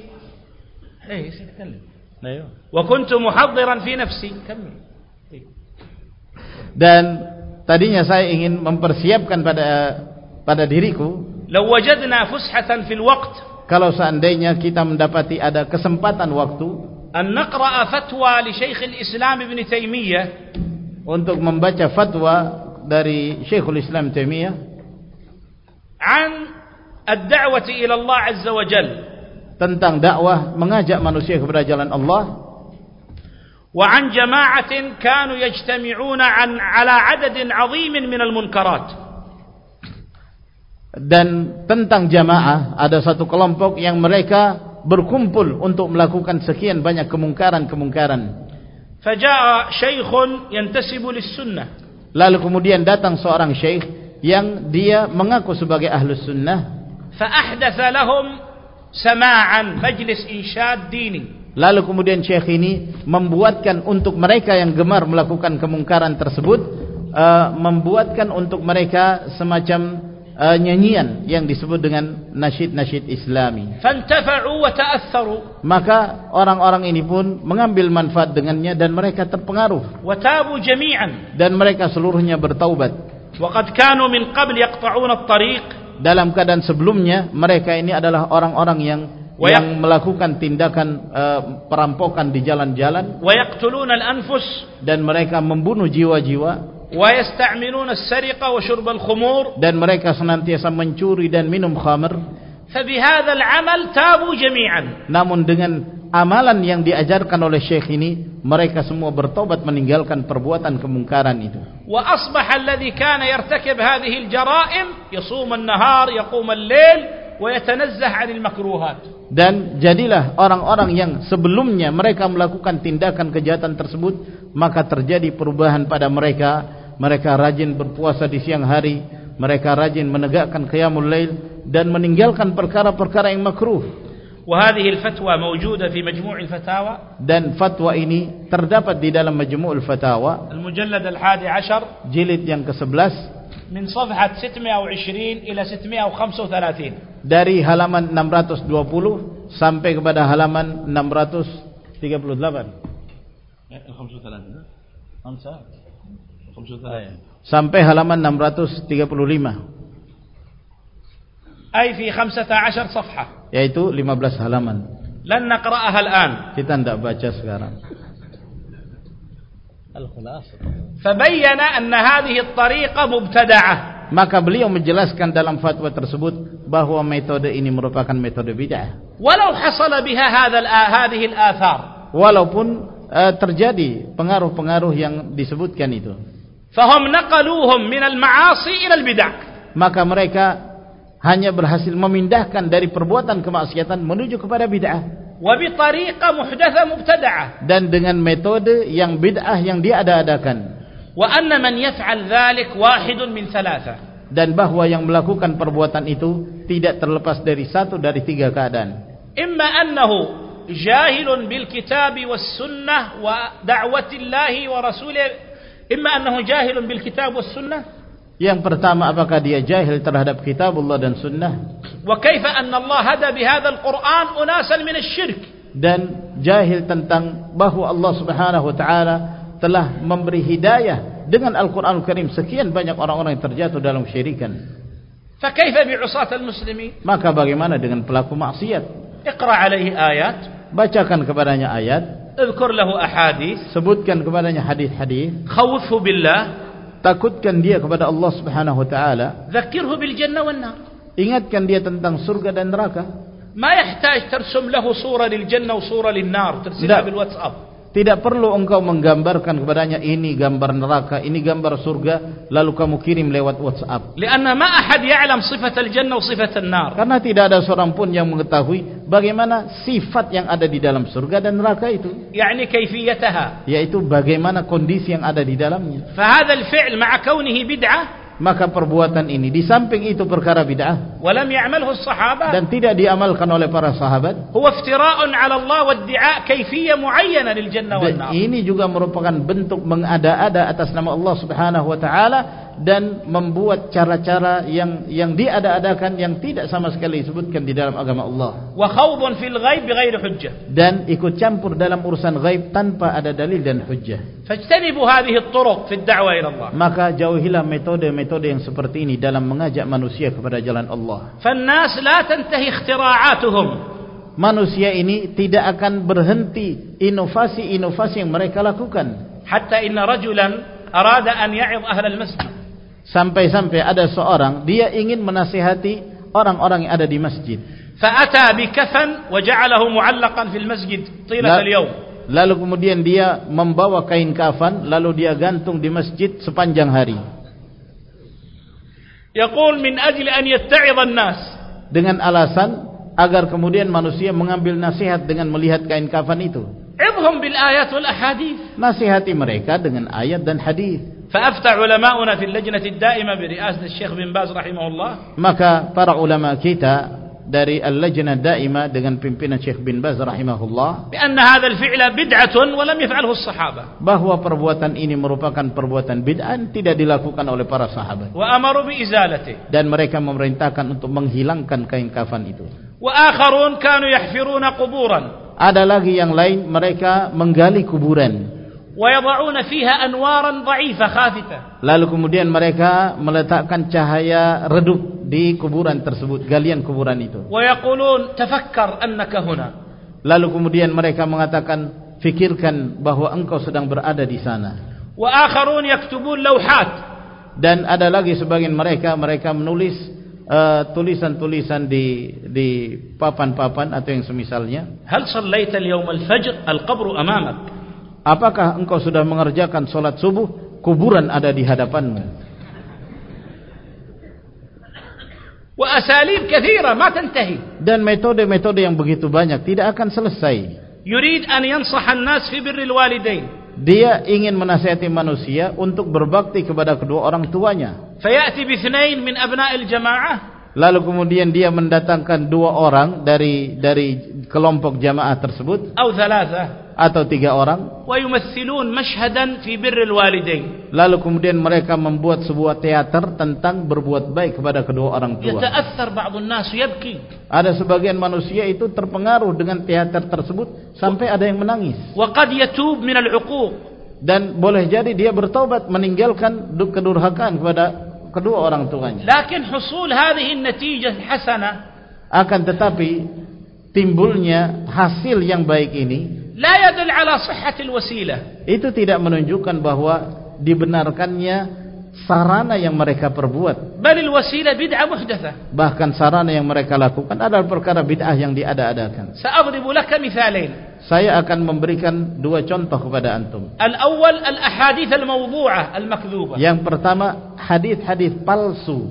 وكنت محضرا في نفسي. Dan tadinya saya ingin mempersiapkan pada diriku, لو وجدنا فسحة في الوقت, kalau seandainya kita mendapati ada kesempatan waktu, أن نقرأ فتوى لشيخ الإسلام ابن تيمية, untuk membaca fatwa dari Syekhul Islam Taimiyah عن الدعوة إلى الله عز وجل, tentang dakwah mengajak manusia kepada jalan Allah, وعن جماعة كانوا يجتمعون على عدد عظيم من المنكرات, dan tentang jamaah, ada satu kelompok yang mereka berkumpul untuk melakukan sekian banyak kemungkaran-kemungkaran. فجاء شيخ ينتسب للسنة, Lalu kemudian datang seorang syekh yang dia mengaku sebagai ahlus sunnah, فأحدث لهم سماعا مجلس إنشاد ديني, lalu kemudian syekh ini membuatkan untuk mereka yang gemar melakukan kemungkaran tersebut, membuatkan untuk mereka semacam nyanyian yang disebut dengan nasyid-nasyid Islami. فانتفعوا وتأثروا, Maka orang-orang ini pun mengambil manfaat dengannya dan mereka terpengaruh, وتابوا جميعا, dan mereka seluruhnya bertaubat. وقد كانوا من قبل يقطعون الطريق, Dalam keadaan sebelumnya mereka ini adalah orang-orang yang melakukan tindakan perampokan di jalan-jalan, ويقتلون الأنفس, dan mereka membunuh jiwa-jiwa, ويستعملون السرقة وشرب الخمور, dan mereka senantiasa mencuri dan minum khamr. فبهذا العمل تابوا جميعا, Namun dengan amalan yang diajarkan oleh syekh ini, mereka semua bertobat meninggalkan perbuatan kemungkaran itu. وأصبح الذي كان يرتكب هذه الجرائم يصوم النهار يقوم الليل ويتنزه عن المكروهات. Dan jadilah orang-orang yang sebelumnya mereka melakukan tindakan kejahatan tersebut, maka terjadi perubahan pada mereka. Mereka rajin berpuasa di siang hari, mereka rajin menegakkan qiyamul lail, dan meninggalkan perkara-perkara yang makruh. وهذه الفتوى موجودة في مجموع الفتاوى, Dan fatwa ini terdapat di dalam Majmu'ul Fatawa, المجلد 11, jilid yang ke-11, من صفحة 620 إلى 635. dari halaman 620 sampai kepada halaman 638. Sampai halaman 635. أي في 15 صفحة, yaitu 15 halaman. لن نقرأها الآن. Kita tidak baca sekarang. فبين أن هذه الطريقة مبتدعة, Maka beliau menjelaskan dalam fatwa tersebut bahwa metode ini merupakan metode bid'ah. ولو حصل بها هذه الآثار, Walaupun terjadi pengaruh-pengaruh yang disebutkan itu. فهم نقلوهم من المعاصي إلى البدع. Maka mereka hanya berhasil memindahkan dari perbuatan kemaksiatan menuju kepada bid'ah. وبطريقة محدثة مبتدعة. Dan dengan metode yang bid'ah yang diada-adakan. وأن من يفعل ذلك واحد من ثلاثة. Dan bahwa yang melakukan perbuatan itu tidak terlepas dari satu dari tiga keadaan. إما أنه جاهل بالكتاب والسنة ودعوة الله ورسوله. إما أنه جاهل بالكتاب والسنة. Yang pertama, apakah dia jahil terhadap kitabullah dan sunnah? وكيف أن الله هدى بهذا القرآن أناسا من الشرك. Dan jahil tentang bahwa Allah Subhanahu wa taala telah memberi hidayah dengan Al-Qur'anul Karim sekian banyak orang-orang yang terjatuh dalam syirikan. فكيف بعصاة المسلمين. Maka bagaimana dengan pelaku maksiat? اقرأ عليه آيات. Bacakan kepadanya ayat. اذكر له أحاديث. Sebutkan kepadanya hadis-hadis. خوفه بالله. Takutkan dia kepada Allah Subhanahu wa taala. ذكره بالجنة والنار. Ingatkan dia tentang surga dan neraka. ما يحتاج ترسم له صورة للجنة وصورة للنار ترسلها بالواتساب. Tidak perlu engkau menggambarkan kepadanya ini gambar neraka, ini gambar surga, lalu kamu kirim lewat WhatsApp. لأن ما أحد يعلم صفة الجنة وصفة النار. Karena tidak ada seorang pun yang mengetahui bagaimana sifat yang ada di dalam surga dan neraka itu. يعني كيفيتها. Yaitu bagaimana kondisi yang ada di dalamnya. فهذا الفعل مع كونه بدعة. Maka perbuatan ini di samping itu perkara bid'ah. ولم يعمله الصحابة. Dan tidak diamalkan oleh para sahabat. هو افتراء على الله وادعاء كيفية معينة للجنة والنار. Dan ini juga merupakan bentuk mengada-ada atas nama Allah Subhanahu wa taala dan membuat cara-cara yang diada-adakan yang tidak sama sekali disebutkan di dalam agama Allah. Wa khawdun fil ghaib bighairi hujjah. Dan ikut campur dalam urusan ghaib tanpa ada dalil dan hujjah. Fajtanibu hadhihi at-turuq fi ad-da'wa ila Allah. Maka jauhilah metode-metode yang seperti ini dalam mengajak manusia kepada jalan Allah. Fan-nas la tantahi ikhtira'atuhum. Manusia ini tidak akan berhenti inovasi-inovasi yang mereka lakukan. Hatta inna rajulan arada an ya'id ahla al-masjid. Sampai-sampai ada seorang dia ingin menasihati orang-orang yang ada di masjid. Fa'ata bi kafan wa ja'alahu mu'allaqan fil masjid tilat al-yawm. Lalu kemudian dia membawa kain kafan lalu dia gantung di masjid sepanjang hari. Yaqul min ajli an yatta'idh an-nas. Dengan alasan agar kemudian manusia mengambil nasihat dengan melihat kain kafan itu. Idhum bil ayat wal ahadith. Nasihati mereka dengan ayat dan hadis. فأفتى علماؤنا في اللجنة الدائمة برئاسة الشيخ بن باز رحمه الله. Maka para ulama kita dari al-lajnah daimah dengan pimpinan Syekh bin Baz rahimahullah, بأن هذا الفعل بدعة ولم يفعله الصحابة. bahwa perbuatan ini merupakan perbuatan bid'ah tidak dilakukan oleh para sahabat. وأمروا بإزالته. Dan mereka memerintahkan untuk menghilangkan kain kafan itu. وآخرون كانوا يحفرون قبورا. Ada lagi yang lain mereka menggali kuburan. ويضعون فيها أنوارا ضعيفة خافتة. Lalu kemudian mereka meletakkan cahaya redup di kuburan tersebut, galian kuburan itu. ويقولون تفكر أنك هنا. Lalu kemudian mereka mengatakan, fikirkan bahwa engkau sedang berada di sana. وآخرون يكتبون لوحات. Dan ada lagi sebagian mereka menulis tulisan-tulisan di papan-papan atau yang semisalnya. هل صليت اليوم الفجر القبر أمامك. Apakah engkau sudah mengerjakan solat subuh? Kuburan ada di hadapanmu. وأساليب كثيرة ما تنتهي. Dan metode-metode yang begitu banyak tidak akan selesai. يريد أن ينصح الناس في بر الوالدين. Dia ingin menasihati manusia untuk berbakti kepada kedua orang tuanya. فيأتي باثنين من أبناء الجماعة. Lalu kemudian dia mendatangkan dua orang dari kelompok jamaah tersebut. أو ثلاثة. Atau tiga orang. ويمثلون مشهدا في بر الوالدين. Lalu kemudian mereka membuat sebuah teater tentang berbuat baik kepada kedua orang tua. يتأثر بعض الناس يبكي. Ada sebagian manusia itu terpengaruh dengan teater tersebut sampai ada yang menangis. وقد يتوب من العقوق. Dan boleh jadi dia bertobat meninggalkan kedurhakaan kepada kedua orang tuanya. لكن حصول هذه النتيجة الحسنة. Akan tetapi timbulnya hasil yang baik ini لا يدل على صحة الوسيلة. itu tidak menunjukkan bahwa dibenarkannya sarana yang mereka perbuat. بل الوسيلة بدعة محدثة. Bahkan sarana yang mereka lakukan adalah perkara bid'ah yang diada-adakan. سأضرب لك مثالين. Saya akan memberikan dua contoh kepada antum. الأول الأحاديث الموضوعة المكذوبة. Yang pertama, hadis-hadis palsu.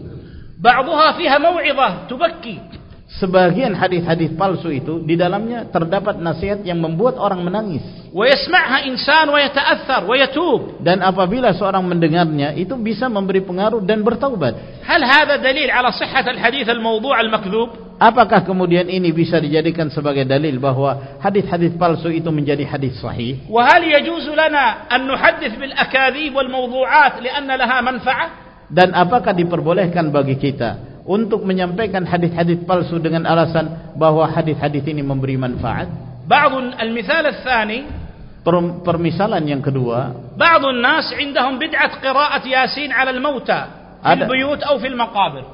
بعضها فيها موعظة تبكي. Sebagian hadis-hadis palsu itu di dalamnya terdapat nasihat yang membuat orang menangis. ويسمعها إنسان ويتأثر ويتوب. Dan apabila seorang mendengarnya itu bisa memberi pengaruh dan bertaubat. هل هذا دليل على صحة الحديث الموضوع المكذوب؟ Apakah kemudian ini bisa dijadikan sebagai dalil bahwa hadis-hadis palsu itu menjadi hadis sahih? وهل يجوز لنا أن نحدث بالأكاذيب والموضوعات لأن لها منفعة؟ Dan apakah diperbolehkan bagi kita untuk menyampaikan hadis-hadis palsu dengan alasan bahwa hadis-hadis ini memberi manfaat? بعض المثال الثاني. Permisalan yang kedua. بعض الناس عندهم بدعة قراءة ياسين على الموتى في البيوت أو في المقابر.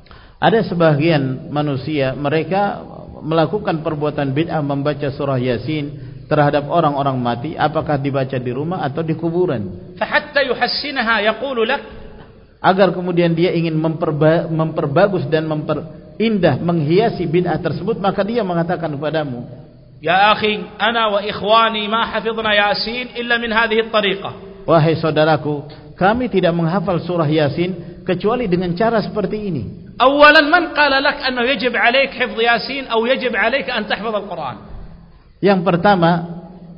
Ada sebagian manusia mereka melakukan perbuatan bid'ah membaca surah Yasin terhadap orang-orang mati, apakah dibaca di rumah atau di kuburan. فحتى يحسنها يقول لك. Agar kemudian dia ingin memperbagus dan memperindah, menghiasi bid'ah tersebut, maka dia mengatakan kepadamu, Ya akhi, ana wa ikhwani ma hafidna Yasin illa min hadhihi at-tariqah. Wahai saudaraku, kami tidak menghafal surah Yasin kecuali dengan cara seperti ini. Awalan man qala lak annahu yajib alayk hifdh Yasin atau yajib alayka an tahfaz al-Quran? Yang pertama,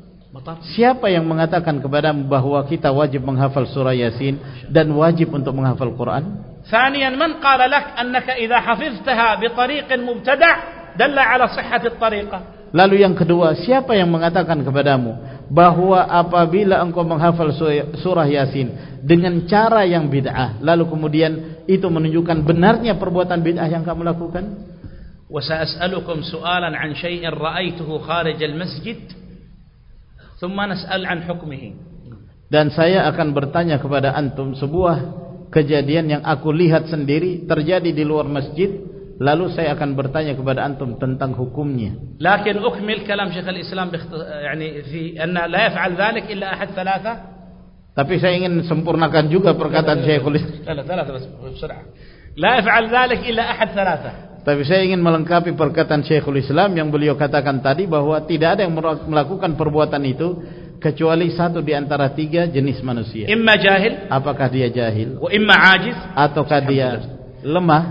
siapa yang mengatakan kepadamu bahwa kita wajib menghafal surah Yasin dan wajib untuk menghafal Quran? Thaniyan man qala lak annaka idza hafiztaha bi tariqin mubtada' dalla ala sihhati at-tariqah? Lalu yang kedua, siapa yang mengatakan kepadamu bahwa apabila engkau menghafal surah Yasin dengan cara yang bid'ah, lalu kemudian itu menunjukkan benarnya perbuatan bid'ah yang kamu lakukan. وسأسألكم سؤالا عن شيء رأيته خارج المسجد ثم نسأل عن حكمه. Dan saya akan bertanya kepada antum sebuah kejadian yang aku lihat sendiri terjadi di luar masjid, lalu saya akan bertanya kepada antum tentang hukumnya. لكن أكمل كلام شيخ الإسلام يعني في أن لا يفعل ذلك إلا أحد ثلاثة. Tapi saya ingin sempurnakan juga perkataan Syekhul Islam. ثلاثة بس بسرعة. لا يفعل ذلك إلا أحد ثلاثة. Tapi saya ingin melengkapi perkataan Syekhul Islam yang beliau katakan tadi, bahwa tidak ada yang melakukan perbuatan itu kecuali satu di antara tiga jenis manusia. Imma jahil, apakah dia jahil? Wa imma ajiz, ataukah dia lemah?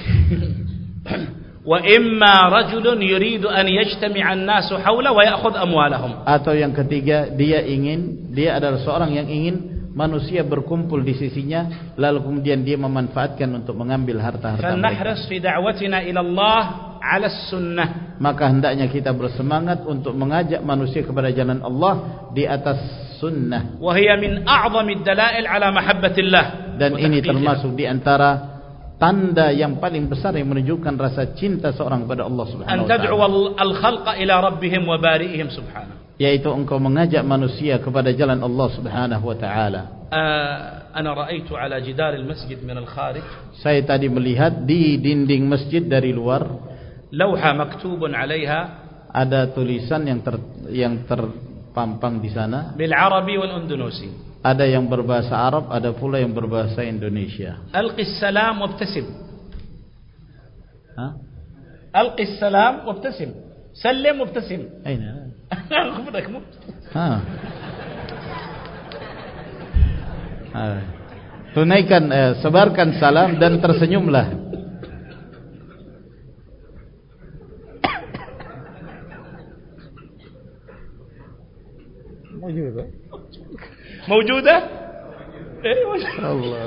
Wa imma rajulun yuridu an yajtami'a an-nasu hawla wa ya'khudh amwalahum. Atau yang ketiga, dia adalah seorang yang ingin manusia berkumpul di sisinya, lalu kemudian dia memanfaatkan untuk mengambil harta-harta mereka. Fanahris fi da'watina ila Allah 'ala as-sunnah. Maka hendaknya kita bersemangat untuk mengajak manusia kepada jalan Allah di atas sunnah. Wa hiya min a'zami ad-dalail 'ala mahabbatillah. Dan ini termasuk di antara tanda yang paling besar yang menunjukkan rasa cinta seorang kepada Allah Subhanahu wa taala. An tad'u al-khalqa ila rabbihim wa bari'ihim subhanahu. Yaitu engkau mengajak manusia kepada jalan Allah Subhanahu wa taala. Ana ra'aitu 'ala jidar al-masjid min al-kharij. Saya tadi melihat di dinding masjid dari luar, lawha maktubun 'alayha, ada tulisan yang terpampang di sana bil Arabi wal Indonesia. Ada yang berbahasa Arab, ada pula yang berbahasa Indonesia. Alqi salam wabtasim. Alqi salam wabtasim. Sallim wabtasim. Aina? Tunaikan, sebarkan salam dan tersenyumlah. موجودة؟ الله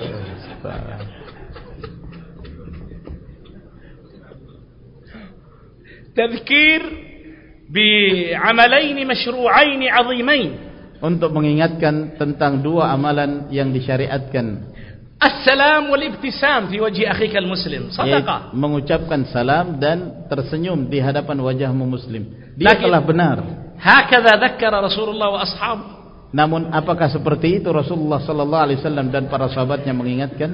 تذكير بعملين مشروعين عظيمين. Untuk mengingatkan tentang dua amalan yang disyariatkan. السلام والابتسام في وجه أخيك المسلم. صدقة. Mengucapkan salam dan tersenyum di hadapan wajahmu muslim. Dia telah benar. هكذا ذكر رسول الله وأصحابه. Namun apakah seperti itu Rasulullah sallallahu alaihi wasallam dan para sahabatnya mengingatkan?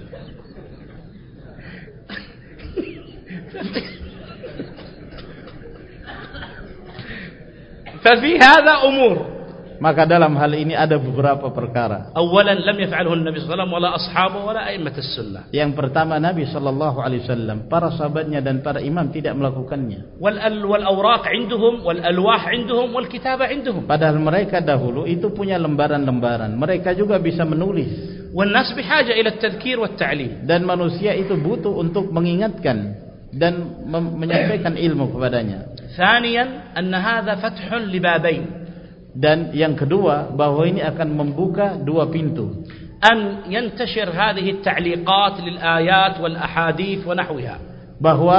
ففي هذا أمور. Maka dalam hal ini ada beberapa perkara. أولا لم يفعله النبي صلى الله عليه وسلم ولا أصحابه ولا أئمة السنة. Yang pertama, Nabi sallallahu alaihi wasallam, para sahabatnya dan para imam tidak melakukannya. والأوراق عندهم والألواح عندهم والكتابة عندهم. Padahal mereka dahulu itu punya lembaran-lembaran. Mereka juga bisa menulis. والناس بحاجة إلى التذكير والتعليم. Dan manusia itu butuh untuk mengingatkan dan menyampaikan ilmu kepadanya. ثانيا أن هذا فتح لبابين. Dan yang kedua, bahwa ini akan membuka dua pintu. أن ينتشر هذه التعليقات للآيات والأحاديث ونحوها. Bahwa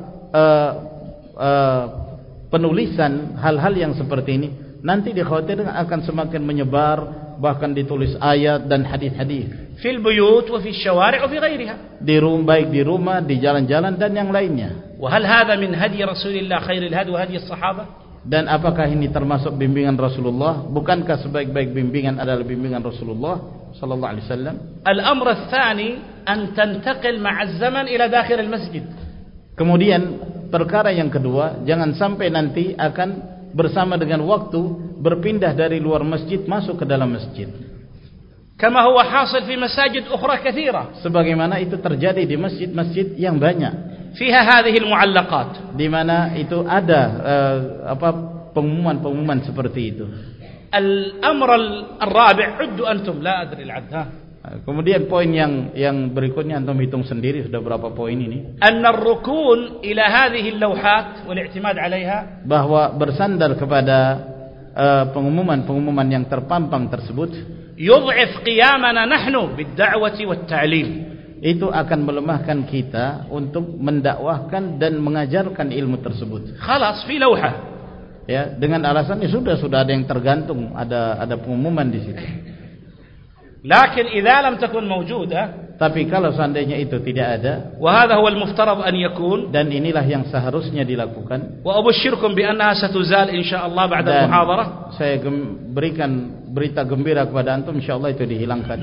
penulisan hal-hal yang seperti ini nanti dikhawatirkan akan semakin menyebar, bahkan ditulis ayat dan hadis-hadis. في البيوت وفي الشوارع وفي غيرها. Baik di rumah, di jalan-jalan dan yang lainnya. وهل هذا من هدي رسول الله خير الهدي وهدي الصحابة؟ Dan apakah ini termasuk bimbingan Rasulullah? Bukankah sebaik-baik bimbingan adalah bimbingan Rasulullah sallallahu alaihi wasallam? الأمر الثاني أن تنتقل مع الزمن إلى داخل المسجد. Kemudian perkara yang kedua, jangan sampai nanti akan bersama dengan waktu berpindah dari luar masjid masuk ke dalam masjid. كما هو حاصل في مساجد أخرى كثيرة. Sebagaimana itu terjadi di masjid-masjid yang banyak. فيها هذه المعلقات. Di mana itu ada pengumuman-pengumuman seperti itu. الأمر الرابع عدوا أنتم لا أدري العد. Kemudian poin yang berikutnya, antum hitung sendiri sudah berapa poin ini. أن الركون إلى هذه اللوحات والاعتماد عليها. Bahwa bersandar kepada pengumuman-pengumuman yang terpampang tersebut. يضعف قيامنا نحن بالدعوة والتعليم. Itu akan melemahkan kita untuk mendakwahkan dan mengajarkan ilmu tersebut. خلاص في لوحة. Ya, dengan alasan ini sudah ada yang tergantung, ada pengumuman di situ. Lakin idza lam takun mawjuda, tapi kalau seandainya itu tidak ada, wa hadha huwa al-muftarad an yakun, dan inilah yang seharusnya dilakukan, wa ubashshirukum bi annaha satuzal insyaallah ba'da al-muhadarah, saya berikan berita gembira kepada antum, insyaallah itu dihilangkan.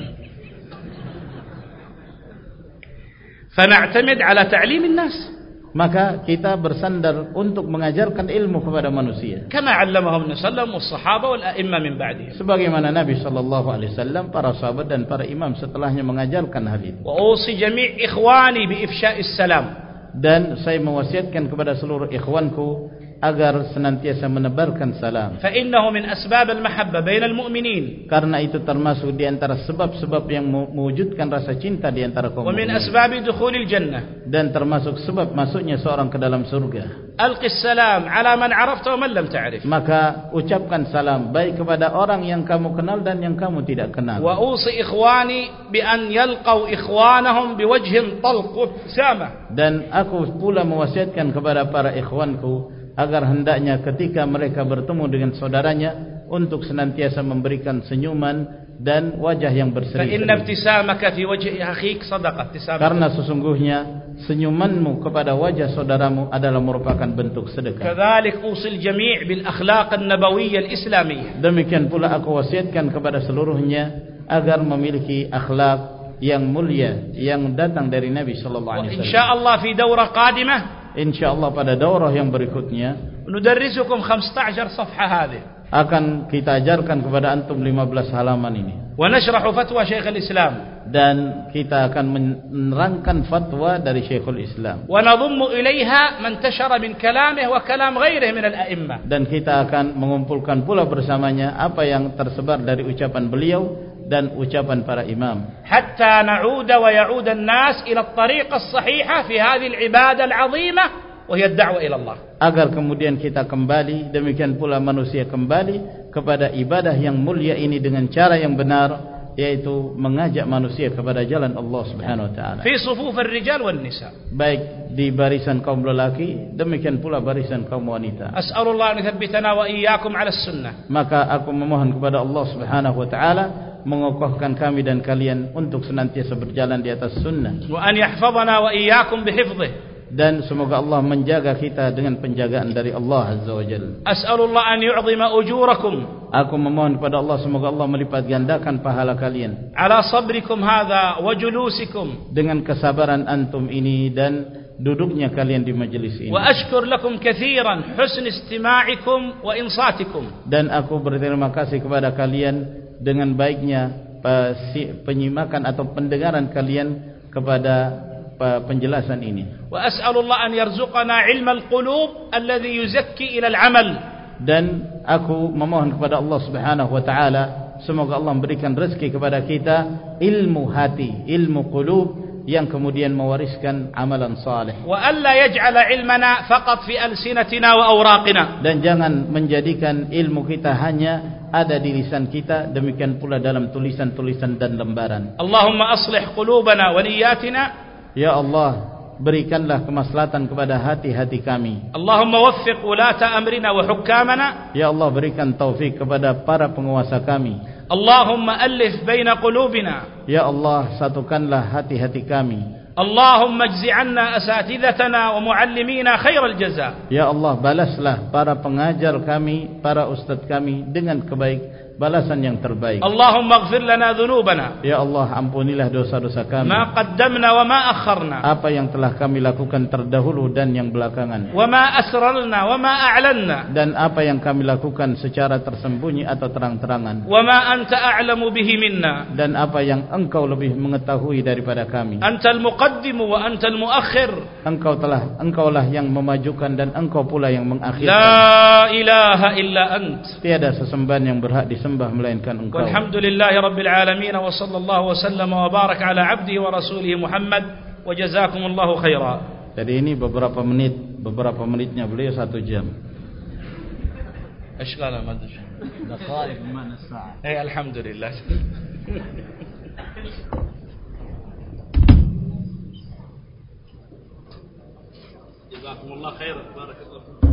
Fa na'tamid ala ta'lim an-nas, maka kita bersandar untuk mengajarkan ilmu kepada manusia. Kama 'allamahum Nabi sallallahu was-sahaba wal a'imma min ba'dih. Sebagaimana Nabi sallallahu alaihi wasallam, para sahabat dan para imam setelahnya mengajarkan hal itu. Wa usi jami' ikhwani bi ifsya'is salam. Dan saya mewasiatkan kepada seluruh ikhwanku agar senantiasa menebarkan salam. Fa innahu min asbab al-mahabba bainal mu'minin. Karena itu termasuk di antara sebab-sebab yang mewujudkan rasa cinta di antara kaum mukminin. Wa min asbab dukhulil jannah. Dan termasuk sebab masuknya seorang ke dalam surga. Alqis salam ala man 'arafta wa man lam ta'rif. Maka ucapkan salam baik kepada orang yang kamu kenal dan yang kamu tidak kenal. Wa usi ikhwani bi an yalqaw ikhwanahum biwajhin talq wa ibtisama. Dan aku pula mewasiatkan kepada para ikhwanku agar hendaknya ketika mereka bertemu dengan saudaranya untuk senantiasa memberikan senyuman dan wajah yang berseri-seri. Fa inna ibtisamaka fi wajhi akhik sadaqah. Karena sesungguhnya senyumanmu kepada wajah saudaramu adalah merupakan bentuk sedekah. Kadzalik usil jami' bil akhlaq an-nabawiyyah al-islamiyyah. Demikian pula aku wasiatkan kepada seluruhnya agar memiliki akhlak yang mulia yang datang dari Nabi sallallahu alaihi wasallam. Insyaallah fi daurah qadimah, insyaallah pada daurah yang berikutnya, nudarrisukum 15 safhah hadhihi, akan kita ajarkan kepada antum 15 halaman ini. Wa nashrahu fatwa Syekhul Islam, dan kita akan menerangkan fatwa dari Syekhul Islam. Wa nadhummu ilaiha man tashara min kalamihi wa kalam ghairihi min al-a'immah, dan kita akan mengumpulkan pula bersamanya apa yang tersebar dari ucapan beliau dan ucapan para imam. Hatta na'uda wa ya'uda an-nas ila at-tariqah as-sahihah fi hadhihi al-ibadah al-'azimah wa hiya ad-da'wa ila Allah. Agar kemudian kita kembali, demikian pula manusia kembali kepada ibadah yang mulia ini dengan cara yang benar, yaitu mengajak manusia kepada jalan Allah Subhanahu wa taala. Fi sufuf ar-rijal wan nisa, baik di barisan kaum lelaki demikian pula barisan kaum wanita. As'alullah an yuthabbitana wa iyyakum 'ala as-sunnah. Maka aku memohon kepada Allah Subhanahu wa taala mengokohkan kami dan kalian untuk senantiasa berjalan di atas sunnah. Wa an yahfazana wa iyyakum bihifdhihi, dan semoga Allah menjaga kita dengan penjagaan dari Allah Azza wa Jalla. As'alullah an yu'zima ujurakum, aku memohon kepada Allah semoga Allah melipat gandakan pahala kalian. Ala sabrikum hadha wa julusikum, dengan kesabaran antum ini dan duduknya kalian di majelis ini. Wa ashkur lakum katsiran husn istima'ikum wa insatikum, dan aku berterima kasih kepada kalian dengan baiknya penyimakan atau pendengaran kalian kepada penjelasan ini. Wa as'alullah an yarzuqana ilmal qulub alladhi yuzakki ila al-amal, dan aku memohon kepada Allah Subhanahu wa taala semoga Allah memberikan rezeki kepada kita ilmu hati, ilmu qulub yang kemudian mewariskan amalan saleh. Wa alla yaj'ala ilmana faqat fi alsinatina wa awraqina, dan jangan menjadikan ilmu kita hanya ada di lisan kita, demikian pula dalam tulisan-tulisan dan lembaran. Allahumma aslih qulubana wa niyyatina, ya Allah berikanlah kemaslahatan kepada hati-hati kami. Allahumma waffiq ulata amrina wa hukamana, ya Allah berikan taufik kepada para penguasa kami. Allahumma alif baina qulubina, ya Allah satukanlah hati-hati kami. Allahumma ajzi 'anna asatidatana wa muallimina khairal jaza, ya Allah balaslah para pengajar kami, para ustaz kami dengan balasan yang terbaik. Allahumma ighfir lana dhunubana, ya Allah ampunilah dosa-dosa kami. Ma qaddamna wa ma akharna, apa yang telah kami lakukan terdahulu dan yang belakangan. Wa ma asrarna wa ma a'lanna, dan apa yang kami lakukan secara tersembunyi atau terang-terangan. Wa ma anta a'lamu bihi minna, dan apa yang engkau lebih mengetahui daripada kami. Antal muqaddimu wa antal muakhir, engkaulah yang memajukan dan engkau pula yang mengakhirkan. La ilaha illa ant, tiada sesembahan yang berhak disembah melainkan engkau. Alhamdulillahi rabbil alamin, wa sallallahu wa sallama wa baraka ala abdihi wa rasulihi Muhammad, wa jazakumullahu khaira. Jadi ini beberapa menitnya beliau 1 jam. Ashqala madh. Daqaiq bima'na as-sa'a. Alhamdulillah. Jazakumullahu khairan. Barakallahu.